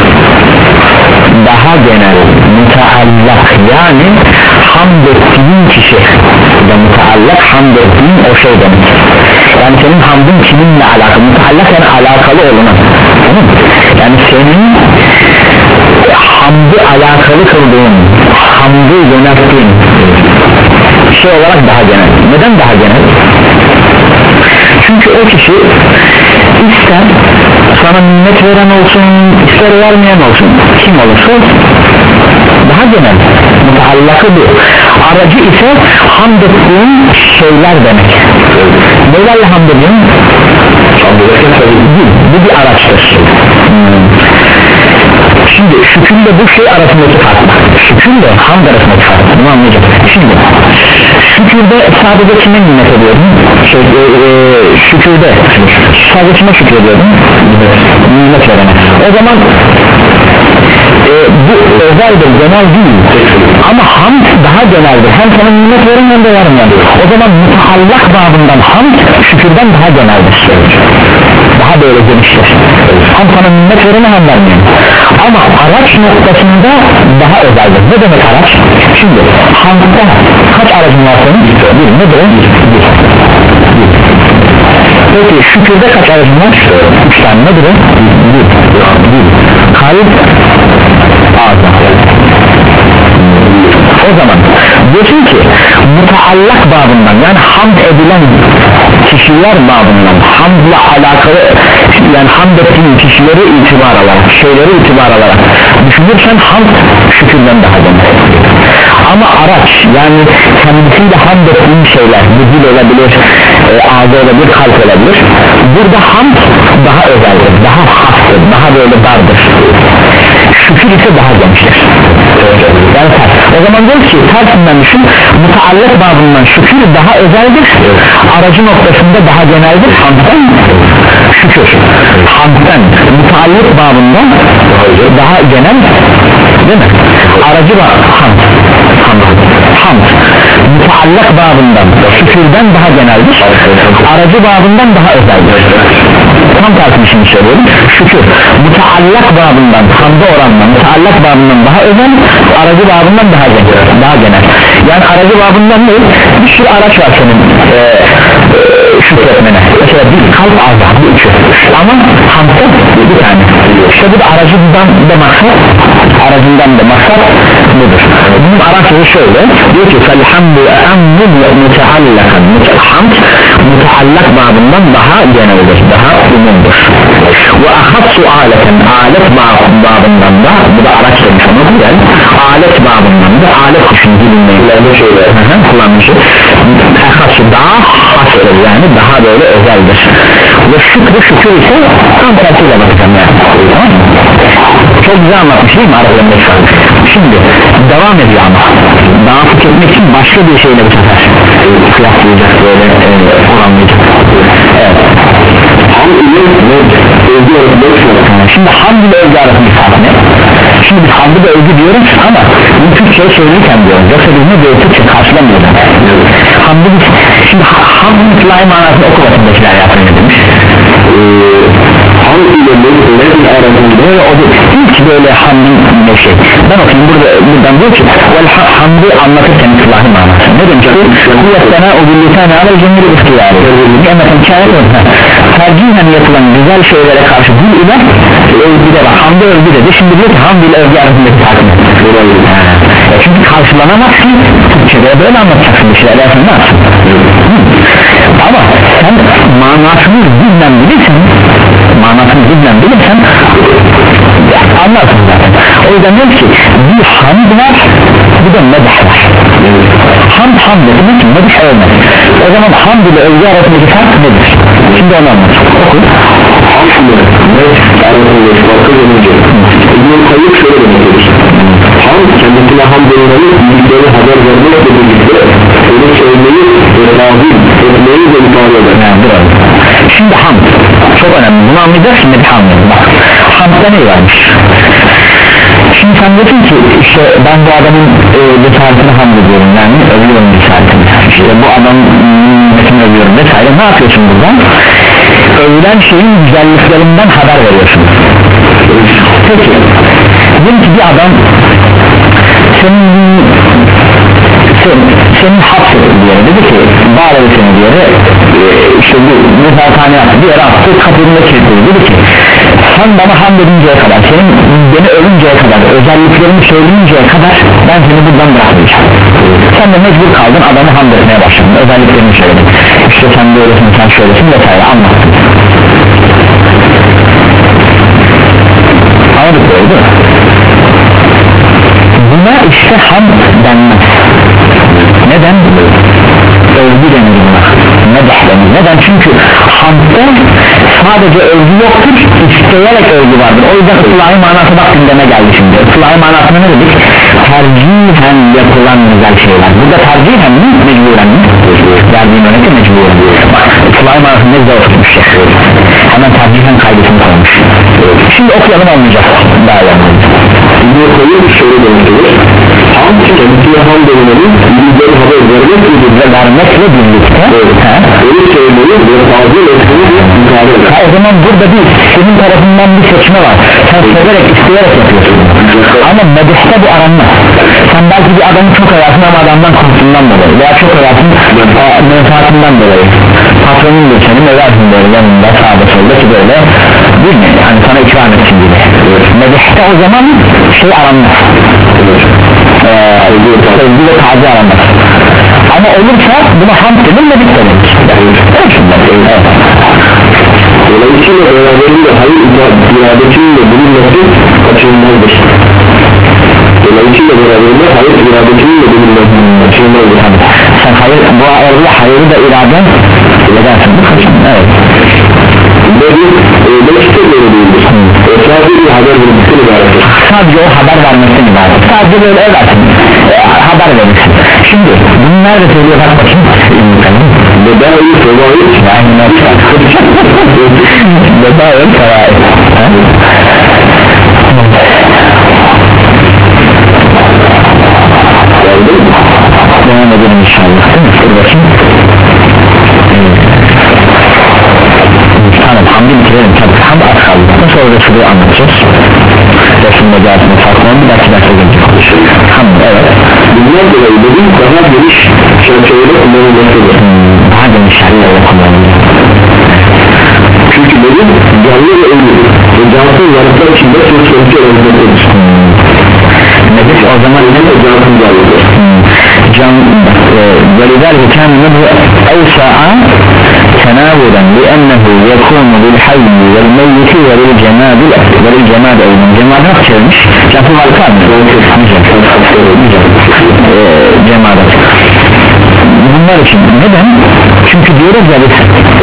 daha genel, müteallak yani hamd ettiğin kişi da müteallak, hamd ettiğin o şey demek. Yani senin hamdın kiminle alakalı? Müteallak yani alakalı olana, yani senin hamdı alakalı kıldığın, hamdı yönelttiğin şey olarak daha genel. Neden daha genel? Çünkü o kişi ister sana minnet veren olsun, ister vermeyen olsun, kim olursa olsun, daha genel, müteallakı bu. Aracı ise hamd ettiğin şeyler demek. Nelerle hamd ediyorsun? Bu bir araçtır. Hmm. Şimdi şükürle bu şey arasındaki fark, şükürle hamd arasındaki fark, bunu anlayacağım. Şimdi şükürde sadece kime minnet ediyordun? Şey, e, e, şükürde sadece kime şükür ediyordun? Minnet verene. O zaman e, bu özeldir, genel değil. Ama hamd daha geneldir. Hem sana minnet verin hem de vermeyen. O zaman müteallak babından hamd şükürden daha geneldir. Daha daha böyle geniştir. Ham sana minnet verir mi, ham vermiyor. Ama araç noktasında daha özeldir. Ne demek araç? Şimdi hamda kaç aracın var senin? Bir. Nedir o? Bir. Peki şükürde kaç aracın var? Üç tane. Nedir o? Bir. Bir. Kalp ağzı. O zaman diyorsun ki mutaallak babından, yani hamd edilen kişiler babından, hamdla alakalı, yani hamd ettiğin kişileri itibar alarak, şeyleri itibar alarak düşünürsen hamd şükürden daha önemli. Ama araç, yani kendisiyle hamd ettiğin şeyler, bu dil olabilir, e, ağzı olabilir, kalp olabilir, burada hamd daha özeldir, daha hastır, daha böyle dardır. Şükür ise daha gençtir. Yani ters. O zaman diyor ki tersinden düşün, mutaallat babından şükür daha özeldir, aracı noktasında daha geneldir, hamdden şükür, hamdden mutaallat babından daha genel, değil mi? Aracı hamd, hamd, hamd mutallak babından şükürden daha geneldir, aracı babından daha özeldir. Tam tersini şimdi söylüyorum. Şükür mutallak babından hamda oranla mutallak babından daha özel, aracı babından daha genel, daha genel. Yani aracı babından ne? Bir sürü araç var senin e, e, şükretmene. Mesela bir kalp ağzı, bu üçü. Ama hamda bir tane. İşte bu da aracından da maksat, aracından da maksat budur. Bunun aracı şöyle diyor ki felhamdu emmud ve muteallakan, hamd muteallak babından daha geneldir, daha umumdur. Ve ahassu aleten, alet babından da, bu da araç demiş onu güzel, alet babından da, alet için bilinmeyi şeyler kullanmışı, ahassu daha hastır, yani daha böyle özeldir. Ve şükrü şükür ise tam tersiyle bakacağım yani. Tamam mı? Çok güzel anlatmış değil mi aralarında? Şimdi devam ediyor ama daha fikretmek için başka bir şeyle bu sefer kıyaslayacak, böyle e, oranlayacak. Evet. Şimdi hamd ile övgü arasında fark ne? Şimdi biz hamd ile övgü diyoruz ama bu Türkçe'ye söyleyken diyoruz, yoksa biz ne diyoruz, Türkçe karşılamıyoruz. Hamd biz, şimdi hamd mutlaka manasını oku bakımdakiler yapın ne demiş? Hamd ile övgü arasında böyle o değil, ilk böyle hamdın ne şey, ben okuyayım burada, buradan diyor ki hamdı anlatırken islahi manası ne demiş ki? Kuvvetlena o billitane alel cemil ihtiyarı nimetin kâret olsa tercihen yapılan güzel şeylere karşı dil ile övgü de var, hamdı övgü dedi. Şimdi diyor ki hamd ile övgü arasındaki fark ne? Çünkü karşılanamaz ki Türkçe'de böyle anlatacaksın bir şeyler dersin, ne yapsın? Ama sen manasını zihnen bilirsin, manasını zihnen bilirsen anlarsın zaten. O yüzden diyor ki bir hamd var, bir de medh var. Hamd hamd demek ki medh olmaz. O zaman hamd ile övgü arasındaki fark nedir? Şimdi onu anlatacağım. Oku. Hamd ile medh arasındaki farkı gelince İbn-i Kayyum şöyle demektedir. Hamd kendisine hamd edilenip büyükleri haber vermekle birlikte onu söylemeyi ve razı etmeyi de ifade eder. Yani, şimdi hamd çok önemli, bunu anlayacaksın medh hamd. Bak hamdda ne varmış? Şimdi sen diyorsun ki işte ben bu adamın e, cesaretini hamd ediyorum, yani övüyorum cesaretini, işte bu adamın nimetini övüyorum vesaire. Ne yapıyorsun buradan? Övülen şeyin güzelliklerinden haber veriyorsun. Peki diyelim ki bir adam senin senin, senin hapsettin bir yere, dedi ki bağladı seni bir yere, e, işte bu müzakane yaptı, bir yere attı, kapının kilitledi, dedi ki sen bana hamd edinceye kadar, senin beni övünceye kadar, özelliklerini söyleyinceye kadar ben seni buradan bırakmayacağım. Sen de mecbur kaldın, adamı hamd etmeye başladın, özelliklerini söyledin, işte sen böylesin, sen şöylesin vesaire anlattın. Anladık böyle değil mi? Buna işte hamd denmez. Neden? Övgü denir buna, medh denir. Neden? Çünkü hamdda sadece övgü yoktur, isteyerek övgü vardır. O yüzden ıslahi manası bak gündeme geldi şimdi. Islahi manasına ne dedik? Tercihen yapılan güzel şeyler. Burada tercihen mi? Mecburen mi? Verdiğin örnekte mecburen. Bak ıslahi manasını ne güzel oturtmuş ya. Hemen tercihen kaydısını koymuş. Şimdi okuyalım, olmayacak. Daha yanılır. İbn-i Koyun şöyle demiştir: hamd kendisine hamd edilmenin bilgileri haber vermek ve vermekle birlikte öyle söylemeyi ve fazla etmeyi müsaade eder. O zaman burada bir senin tarafından bir seçme var, sen severek isteyerek yapıyorsun ama medihte bu aranmaz. Sen belki bir adamı çok översin ama adamdan korkundan dolayı veya çok översin menfaatinden dolayı, patronun da senin översin böyle yanında sağda solda ki böyle değil mi yani sana ikram etsin gibi. Medihte o zaman şey aranmaz, sevgi ve taze aranmaz. Ama olursa buna hamd denir, medik denir. Evet. Dolayısıyla beraberinde hayır iradetinin de bulunması kaçınılmazdır. Dolayısıyla beraberinde hayır iradetinin de bulunması kaçınılmazdır. Sen hayır, bu arada hayırı da iraden edersin. Evet. Böyle işte böyle değildir. Sadece bir haber vermekten ibarettir. Sadece o haber vermekten ibaret. Sadece böyle översin, e, haber verirsin. Şimdi bunu nerede söylüyor bak bakayım. Bedâ-i fevâid. Aynen öyle. Bedâ-i fevâid. Devam edelim inşallah. Dur bakayım. Tamam, hamdi bitirelim. Tabii hamd az kaldı. Nasıl olacak şurayı anlatacağız. Resim mecalisinde farklı bir dahaki derse gelecek oluşur. Hamd, evet. Bundan dolayı dediğim daha geniş çerçevede kullanılmasıdır. Hmm, daha geniş çerçevede kullanılmasıdır. Çünkü dediğim canlı ve ölü ve cansız varlıklar içinde söz konusu olabilmektedir. Nedir? O zaman ne de cansız varlıklar? Can ولذلك كان منه أوسع تناولا لأنه يكون للحي والميت وللجماد وللجماد أيضا جماد نقشرمش cansız varlıklar mı? Cemaat bunlar için neden? Çünkü diyoruz ya biz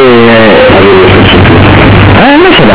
ee, mesela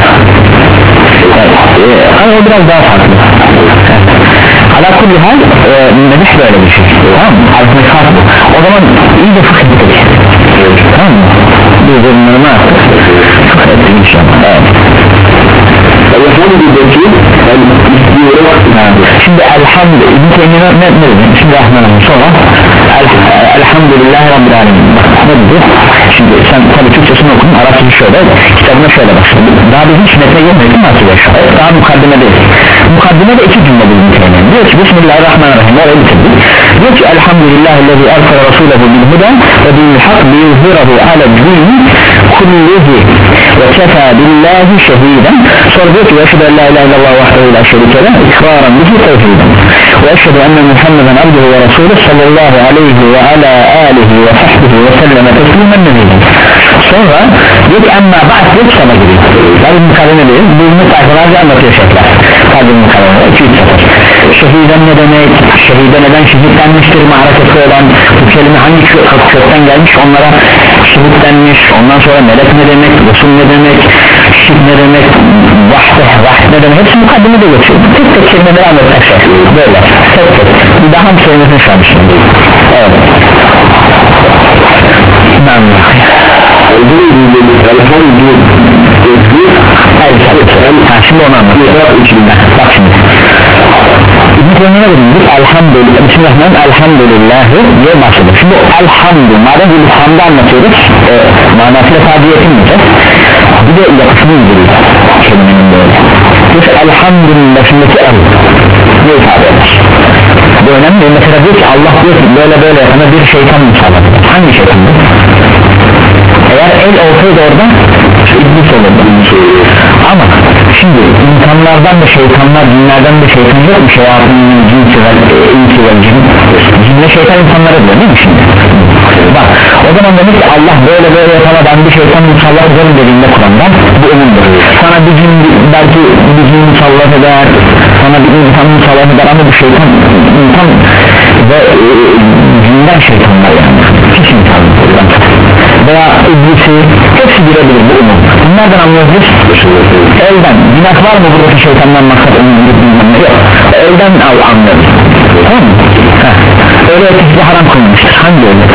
ama o biraz daha farklı. Ala kulli hal e, medih böyle bir şey, tamam mı? Arasındaki fark bu. O zaman iyi de fıkh ettik, tamam mı? Bu durumlarını artık fıkh ettik inşallah. Evet. Elhamdülillah'ı yani istiyorum. Şimdi elhamdülillah İbn-i Teymiye ne ne dedi? Bismillahirrahmanirrahim. Sonra elhamdülillahi rabbil alemin. Ne dedi? Şimdi sen tabi Türkçesini okudun, Arapçası şöyle, kitabına şöyle başladı. Daha biz hiç metne gelmedik mi artık? Daha mukaddimedeyiz. Mukaddimede iki cümle bu İbn-i Teymiye. Diyor ki Bismillahirrahmanirrahim. Oraya bitirdik. Diyor ki elhamdülillahillezî ersele rasûlehu bil huda ve bil hak liyuzhirahu ala dîni kullihi ve kefâ billahi şehîden. Sonra diyor ki eşhedü en la ilahe illallah vahdehu la şerike leh ikraran bihi tevhîden ve eşhedü enne Muhammeden abduhu ve rasûlüh sallallahu aleyhi ve ala alihi ve sahbihi ve selleme teslimen nezîden. Sonra diyor ki emma ba'd diyor kitaba giriyor. Yani mukademe değil, bu ümmet sayfalarca anlatıyor şeyler. Tabi mukademe iki üç sefer. Şehiden ne demek, şehide neden şehit denmiştir, mahareketi olan bu kelime hangi kökten gelmiş onlara şehit denmiş. Ondan sonra melek ne demek, Resul ne demek, şehit ne demek, vahde, vahde ne demek, hepsi mukaddemede geçiyor. Tek tek kelimeleri anlatacak şey böyle tek tek bir daha hangi kelimesini şamıştım. Evet. Ben elhamdülillah. Şimdi onu anlatıyor. Bak şimdi İbn-i Teymiye dedik elhamdülillah, bismillahirrahmanirrahim, elhamdülillah diye başladık. Şimdi elhamdü, madem bir hamda anlatıyoruz, e, manasıyla tabi yetinmeyeceğiz, bir de yapısını indiriyor kelimenin böyle. Biz elhamdülillah şimdiki el ne ifade eder? Bu önemli. Mesela diyor ki Allah diyor ki böyle böyle sana bir şeytan musallat. Hangi şeytandır? Eğer el olsaydı orada iblis olurdu. Ama şimdi insanlardan da şeytanlar, cinlerden de şeytan yok mu? Şeyatının cinsi ve insi ve cin. Cinle şeytan insanlara diyor değil mi şimdi? Bak o zaman demek ki Allah böyle böyle yapana ben bir şeytan musallat ederim dediğinde Kur'an'dan bu umumdur. Sana bir cin belki bir cin musallat eder, sana bir insan musallat eder ama bu şeytan insan ve e, cinden şeytanlar yani. Hiç insan veya iblisi hepsi girebilir bu umum. Bunlardan anlıyoruz biz elden, günah var mı buradaki şeytandan maksat umum yok, elden al anlıyoruz, tamam mı? Heh. Öyle ötesi haram kılmıştır. Hangi öyle?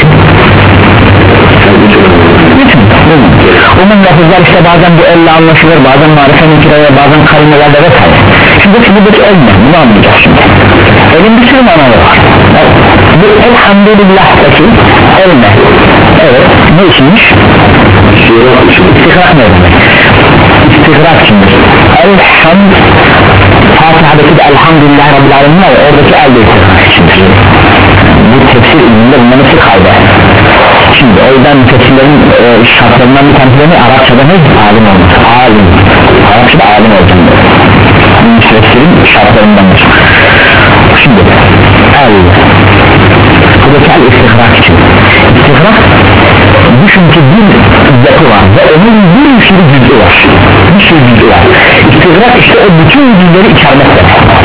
Bütün umum lafızlar işte bazen bu elle anlaşılır, bazen marife nikireye, bazen kalimelerde vesaire. şuradaki buradaki el ne? Bunu anlayacağız şimdi. Elin bir sürü manalı var. Bu elhamdülillah'taki el ne? Evet, ne içinmiş? İstigrak ne demek? İstigrak şimdi. Elhamd Fatiha'daki de elhamdülillah Rabbil Alemin var ya, oradaki el de istigrak içindir. Bu tefsir ilminde bundan nasıl kaydı? Şimdi o yüzden tefsirlerin e, şartlarından bir tanesi Arapçada ne? Alim olmak. Alim. Arapçada alim olacağım. Tefsirin şartlarındandır. Şimdi el. Buradaki el istigrak için. İstigrak düşün ki bir yapı var ve onun bir sürü cüzü var. Bir sürü cüzü var. İstigrak işte o bütün cüzleri içermekte.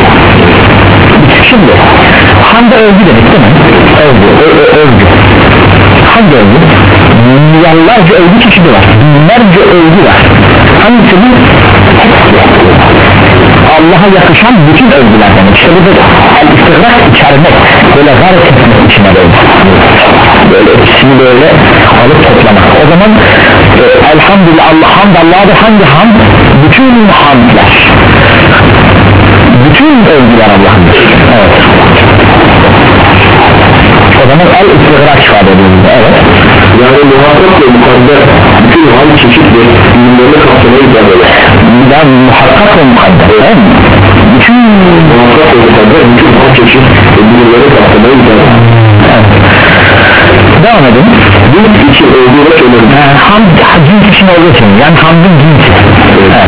Şimdi hamda övgü dedik değil mi? Övgü, övgü. Hangi övgü? Milyarlarca övgü çeşidi var. Binlerce övgü var. Hangisi bu? Allah'a yakışan bütün övgüler demek. İşte bu da el-istigrak içermek, böyle gayret etmek içine böyle. Böyle ikisini böyle alıp toplamak. O zaman e, elhamdülillah Allah, hamd Allah'adır. Hangi hamd? Bütün hamdler. Bütün övgüler Allah'ındır. Evet. O zaman el-istigrak ifade ediyoruz. Evet. Yani muhakkak ve mukadder bütün hamd çeşitleri ürünlerini kapsamayı ifade eder. Ben muhakkak ve mukadder. Evet. Bütün muhakkak ve mukadder bütün hamd çeşit ürünlerini kapsamayı ifade eder. Evet. Devam edin. Cins için olduğu da önemli. Yani hamd cins için olduğu için, yani hamdın cinsi. Evet.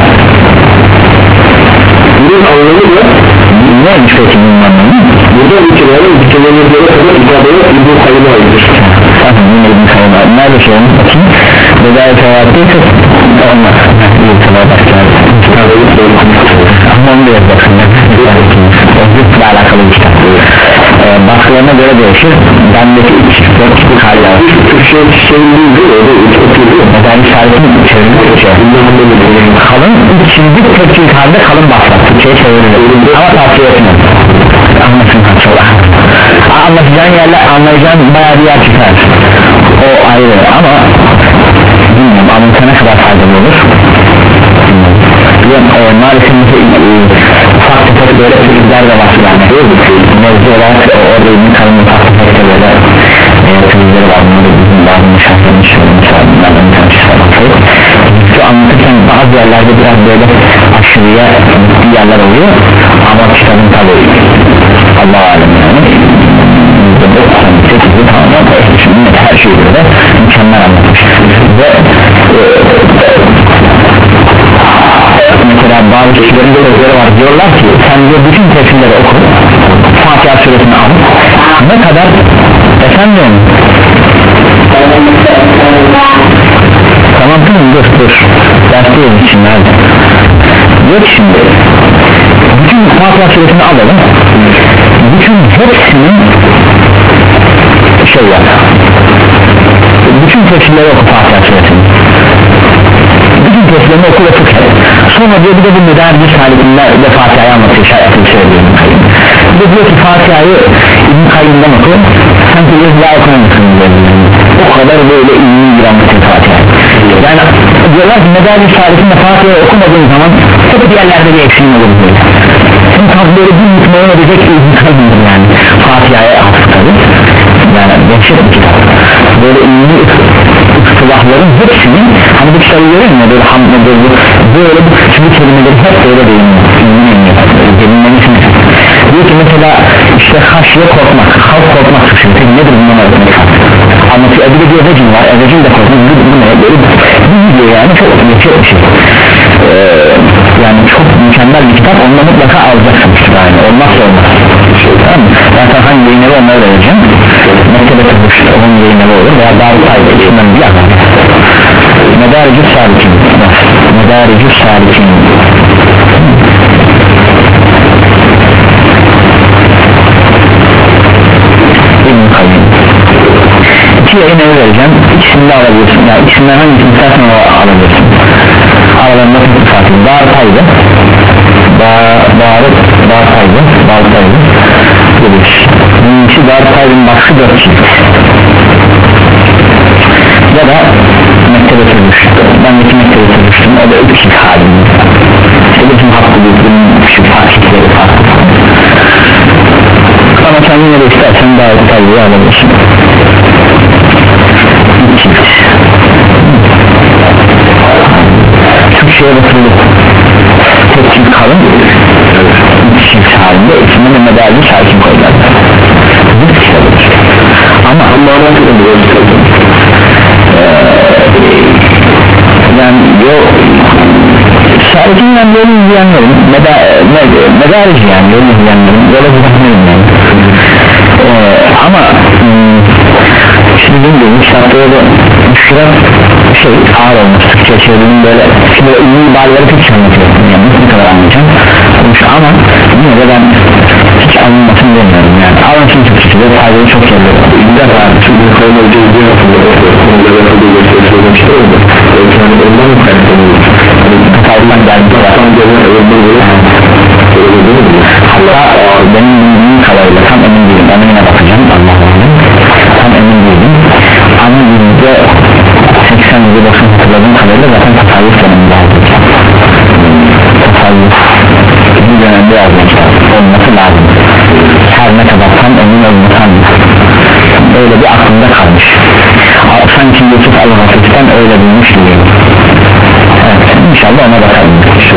Bunun anlamı da neymiş peki bunun anlamı? burada ülkelerin ülkelerine kadar ifadeye İbn-i Kayyım'a aittir. Tamam, yine İbn-i Kayyım'a nerede şeyin bakayım? Bedayet hayatıysa olmaz. İyi sabah başlar. Ama onu da yapacaksın. O zıtla alakalı işte. Baskılarına göre değişir. Bendeki üç dört kişi kalya var. Türkçe şeyin değil o da üç oturuyor. Bedayet şarkının çevirdi Türkçe. Kalın şimdi Türkçe halde kalın baslar. Türkçe'ye çevirilir. Ama tavsiye etmem. Anlasın kaçola. Anlatacağın yerler, anlayacağın bayağı bir yer çıkar. O ayrı ama bilmiyorum anlatana kadar faydalı olur. Bilmiyorum o maalesef ufak tefek böyle çocuklar da var yani. Mevzu olarak orada ünlü kalın ufak tefek de böyle çocukları var. Bunları bizim bazı müşahsının şöyle mesela bunlardan bir tanesi falan. Şu anlatırken bazı yerlerde biraz böyle aşırıya bir yerler oluyor ama kitabın tabi Allah alem yani doksan sekizi tamamen ehlisinin her şeyi böyle mükemmel anlatmış ve e, mesela bazı kişilerin sözleri var diyorlar ki sen diyor bütün tefsirleri oku Fatiha suresini al ne kadar efendim tamam tamam dur dur dersteyiz için hadi yok şimdi bütün Fatiha suresini alalım bütün hepsinin şey yap bütün tefsirleri oku Fatiha suresini bütün tefsirlerini oku ve fıkh sonra diyor bir de bu müderris halikinde de Fatiha'yı anlatıyor şayetini söylüyor bir de diyor ki Fatiha'yı İbn-i Kayyım'dan oku sanki bir daha okumamışsın o kadar böyle ilmi bir anlatıyor Fatiha'yı yani diyorlar ki müderris halikinde Fatiha'yı okumadığın zaman hep bir yerlerde bir eksiğin olur diyor şimdi tam böyle bir mutmain edecek bir İbn-i Kayyım'dır yani Fatiha'ya hafızları yani dehşet bir kitap böyle ilmi ıstılahların hepsini hani bu kitabı görüyor mu böyle hamd böyle böyle bu küçük kelimeleri hep böyle değil mi diyor ki mesela işte haşye korkmak halk korkmak suçu peki nedir bundan öğretmek anlatıyor bir de diyor vecin var vecin de korkmak bu ne böyle bir video yani çok çok bir şey ee, yani çok mükemmel bir kitap onunla mutlaka alacaksınız yani olmazsa olmaz tamam mı? Ben sana hangi yayınları onları vereceğim mektebe tutmuş onun yayınları olur veya daha bir sayıda içinden bir yakın Medaricü Salikin Medaricü Salikin İbn-i Kayyım İki yayınları vereceğim ikisini de alabilirsin yani ikisinden hangisini istersen alabilirsin aralarında tuttu Fatih Bağırtay'dı Bağırtay'dı Bağırtay'dı Bağırtay'dı birincisi Bağırtay'ın baskı dört çift ya da mektebe sürmüş ben de iki mektebe sürmüştüm o da üç çift halinde işte bütün hakkı büyüklüğünün küçük takipleri farklı ama sen yine de istersen daha detaylı alabilirsin. Türkçe'ye bakıldı tek çift kalın iki çift halinde içinde de medalli sakin koydular ama yani yok sakin yani yolu izleyenlerin medalci yani yolu izleyenlerin yola gidenlerin yani ee, ama şimdi bilmiyorum şartları da müşkilat şey ağır olması Türkçe çevirinin böyle şimdi ünlü ibareleri pek anlatıyor yani ne kadar anlayacağım ama yine de ben hiç anlamasını demiyorum yani anlatım Türkçesi de faydalı çok geliyor bir defa çünkü koyma ödeyeceği yani ondan mı kaynaklanıyor Tayvan geldi hatta benim bildiğim kadarıyla tam emin değilim ben yine bakacağım Allah'ım tam emin değilim ama yüzde seksen yüzde doksan hatırladığım kadarıyla zaten tasavvuf döneminde alacağım tasavvuf bir dönemde alacağım olması lazım her ne kadar tam emin olmasam öyle bir aklımda kalmış sanki Yusuf Al-Hafif'ten öyle bilmiş gibi evet inşallah ona bakalım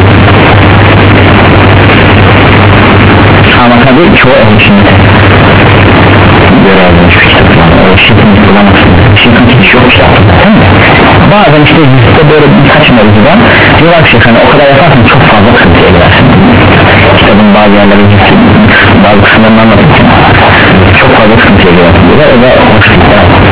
ama tabi çoğu ehl şimdi görevlenmiş bir kitap var o şirkin bulamazsın şirkin hiç yok işte bazen işte yüzde böyle birkaç mevzuda diyorlar ki hani o kadar yaparsan çok fazla sıkıntıya girersin kitabın bazı yerleri bazı kısımlarını anlatırken çok fazla sıkıntıya girersin diyorlar o da hoş değil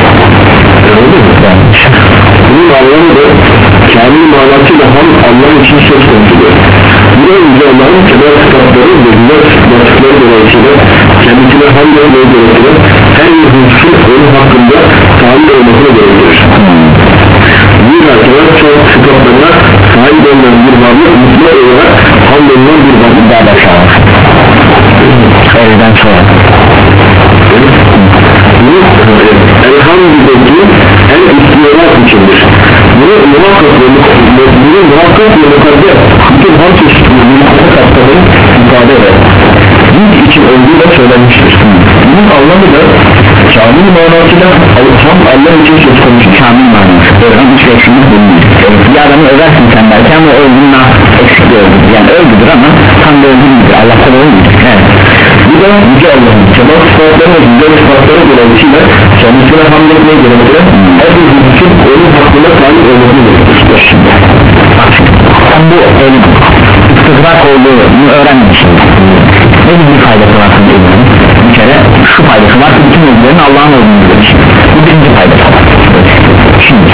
bunun anlamı da kendi manasıyla hem Allah'ın için söz konusudur bu da önce Allah'ın kadar sıfatları ve güzel sıfatları dolayısıyla kendisine hamd etmeye gerektirir her bir hususun onun hakkında sahip olmasına gerektirir bir arkadaş çok sıfatlarına sahip olmayan bir varlık mutlu olarak hamd edilen bir varlık daha başlar öğleden sonra bu elhamdülillah en istiyorlar içindir bunu muhakkak ve bunu muhakkak ve mukaddes bütün ham çeşitleri muhakkak hastaları ifade eder din için olduğu da söylenmiştir bunun anlamı da kamil manasıyla tam Allah için söz konusu kamil manası öğren hiç eksiklik bulmuyor bir adamı översin sen belki ama öldüğünün eksik öldür yani öldüdür ama tam da öldüğündür Allah'ta da öldüdür evet bu da Yüce Allah'ın kemal sıfatları ve güzel sıfatları dolayısıyla kendisine hamd etmeye gerektiren her bir hususun onun hakkında sahip olmasını gerektirir tam bu el istikrak olduğunu öğrenmişsin ne gibi bir faydası var bir kere şu faydası var ki bütün özlerin Allah'ın olduğunu bilir bu birinci faydası şimdi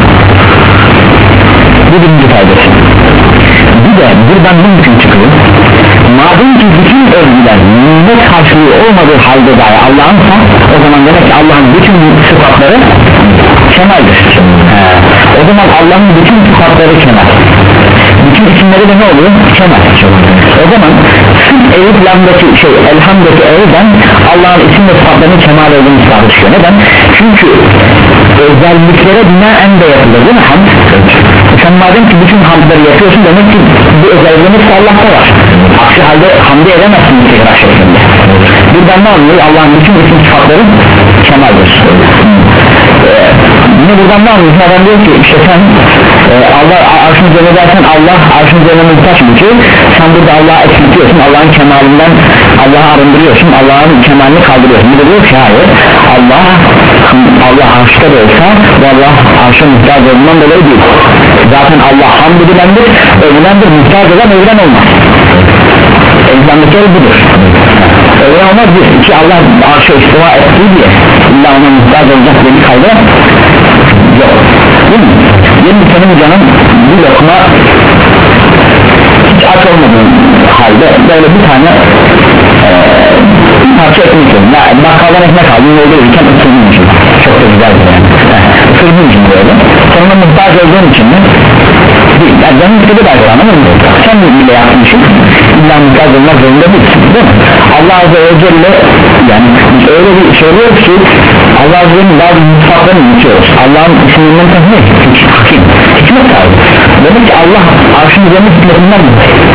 bu birinci faydası bir de buradan bunun için çıkıyor madem ki bütün övgüler nimet karşılığı olmadığı halde dahi Allah'ınsa o zaman demek ki Allah'ın bütün sıfatları kemaldir o zaman Allah'ın bütün sıfatları kemal bütün isimleri de ne oluyor? Kemal o zaman sırf Eyüp Lam'daki şey Elhamd'daki Eyüp'den Allah'ın isim ve sıfatlarının kemal olduğunu ispat ediyor neden? Çünkü özelliklere binaen de yapılır değil mi hamd? Sen madem ki bütün hamdları yapıyorsun demek ki bu özelliklerimiz Allah'ta var aksi halde hamd edemezsin istikrar şeklinde buradan ne oluyor? Allah'ın bütün isim sıfatları kemaldir ee, yine buradan ne anlıyorsun? Adam diyor ki işte sen e, Allah arşın üzerine dersen Allah arşın üzerine muhtaç mı ki sen burada Allah'a eksiltiyorsun Allah'ın kemalinden Allah'ı arındırıyorsun Allah'ın kemalini kaldırıyorsun bu da diyor ki hayır Allah Allah arşta da olsa bu Allah arşa muhtaç olduğundan dolayı değil zaten Allah hamd edilendir övülendir muhtaç olan övülen olmaz Elhamdülillah budur öyle olmaz bir iki Allah arşa istiva ettiği diye illa ona muhtaç olacak diye bir kayda yok değil mi? Yeni senin canım bir lokma hiç aç olmadığın halde böyle bir tane ee, bir parça ekmek yiyorum ya bakkaldan ekmek aldım yolda yürürken ısırmışım çok da güzeldir yani ısırmışım böyle sonra muhtaç olduğun için de değil yani canım istedi belki anlamıyorum sen de bile yapmışsın illa muhtaç olmak zorunda değilsin değil mi? Allah Azze ve Celle yani öyle bir söylüyoruz ki Allah Azze ve Celle'nin bazı mutfaklarını unutuyoruz Allah'ın isminden tanıyor hakim hikmet sahibi demek ki Allah arşın üzerinde hikmetinden mi?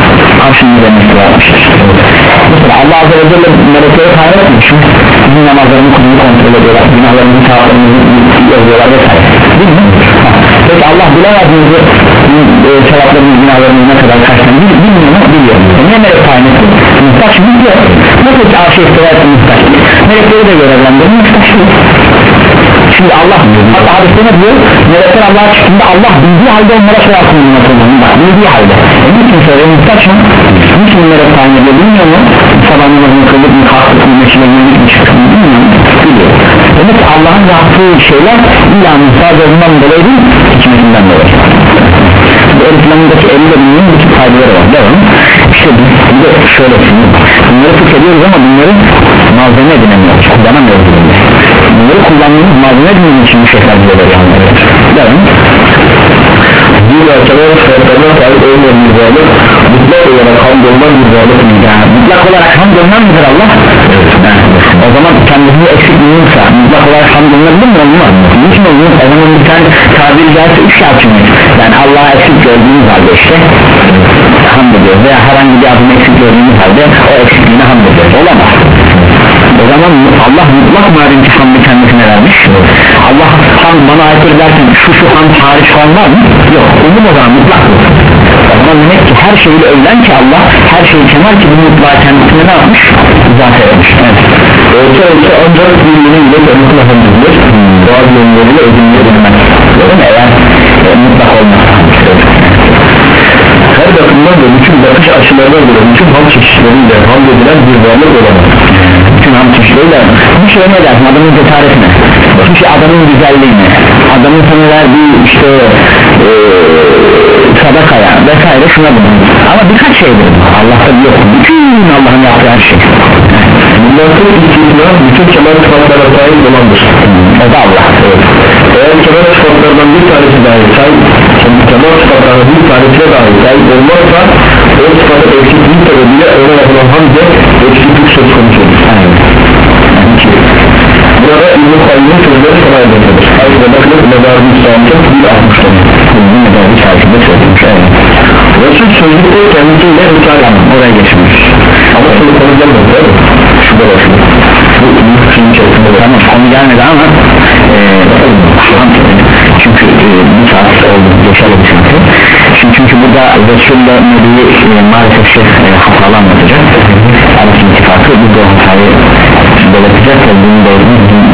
arşın üzerine istiva etmiştir. Mesela Allah Azze ve Celle melekleri tayin etmiş, bizim namazlarını kulunu kontrol ediyorlar, günahlarımızı, sevaplarımızı yazıyorlar vesaire, değil mi? Peki Allah bilemediğinizi e, sevaplarımızı, günahlarımızı ne kadar kaçtan bilmiyor mu? Biliyor. E, niye melek tayin etti? Muhtaç mı? Yok. Nasıl ki arşa istiva etti muhtaç? Melekleri de görevlendirir, muhtaç değil. Şimdi Allah, hatta hadiste ne diyor? Melekler Allah'a çıktığında Allah bildiği halde onlara sorar konuluna konulun, bak bildiği halde. E niçin söylüyor? Muhtaç mı? Niçin melek tayin ediyor? Bilmiyor mu? Sabah namazını kılıp mı, kalkıp mı, meşile yürüyüp mü çıkıp mı? Bilmiyor mu? Biliyor. Demek ki Allah'ın yaptığı şeyler illa muhtaç olduğundan dolayı değil, hikmetinden dolayı. Bu Eriflam'daki elle bilmenin bütün faydaları var. Devam. İşte bir de şöyle şimdi, bunları tut ediyoruz ama bunları malzeme edinemiyoruz, kullanamıyoruz bunları. Bunları kullandığımız malzeme edinmenin için bu şeyler bize veriyor. Devam. Zira kenar sıfatlarına sahip olmayan bir varlık mutlak olarak hamd olunan bir varlık yani mutlak olarak hamd olunan mıdır Allah? Evet. O zaman kendisini eksik bulunursa mutlak olarak hamd olunabilir mi? Olmaz. Niçin olunur? O zaman bir tane tabiri caizse üç şart çünkü. Yani Allah'a eksik gördüğümüz halde işte hamd ediyoruz veya herhangi bir adını eksik gördüğümüz halde o eksikliğine hamd ediyoruz. Olamaz. O zaman Allah mutlak madem ki hamdı kendisine vermiş, Allah hamd bana aykırı derken şu şu hamd hariç falan var mı? Yok. Onun o zaman mutlak. O zaman demek ki her şeyi övlen ki Allah her şeyi kenar ki bu mutlağı kendisine ne yapmış? Zaten etmiş. Evet. Olsa olsa ancak birliğinin ile kendisine hamd edilir. Bazı yönleriyle edinmez. Değil mi? Eğer e, mutlak olmazsa her bakımdan da bütün bakış açılarına göre bütün hamd çeşitleriyle hamd edilen bir varlık olamaz. Bütün hamd çeşitleriyle bir şey ne dersin? Adamın cesaretine, çünkü adamın güzelliğine, adamın sana verdiği işte ee, sadakaya vesaire şuna bulun. Ama birkaç şeydir. Allah'ta yok. Bütün Allah'ın yaptığı her şey. Bunların istisna bütün kemal sıfatlara sahip olandır. O da Allah. Evet. Eğer kemal sıfatlardan bir tanesi dahi sahip, kemal sıfatlardan bir tanesine dahi sahip olmazsa o sıfatı eksikliği sebebiyle ona yapılan hamde eksiklik söz konusu olur. Burada İbn-i Kayyum'un sözleri sana edilmektedir. Ayrıca bakınız Mezar-ı Müslüman'ın bir altmıştır. Bu Mezar-ı Müslüman'da söylemiş. Resul sözlükte kendisiyle Risale oraya geçmiş. Ama şimdi konu gelmedi değil mi? Şurada başlıyor. Bu bir şeyin içerisinde var. Tamam konu gelmedi ama e, çünkü e, bir saat oldu geçerli bir saat. Çünkü, çünkü burada Resul'le Nebi'yi e, maalesef şey e, hatalı anlatacak. Arasın ittifakı bu da hatayı belirtecek ve bunu da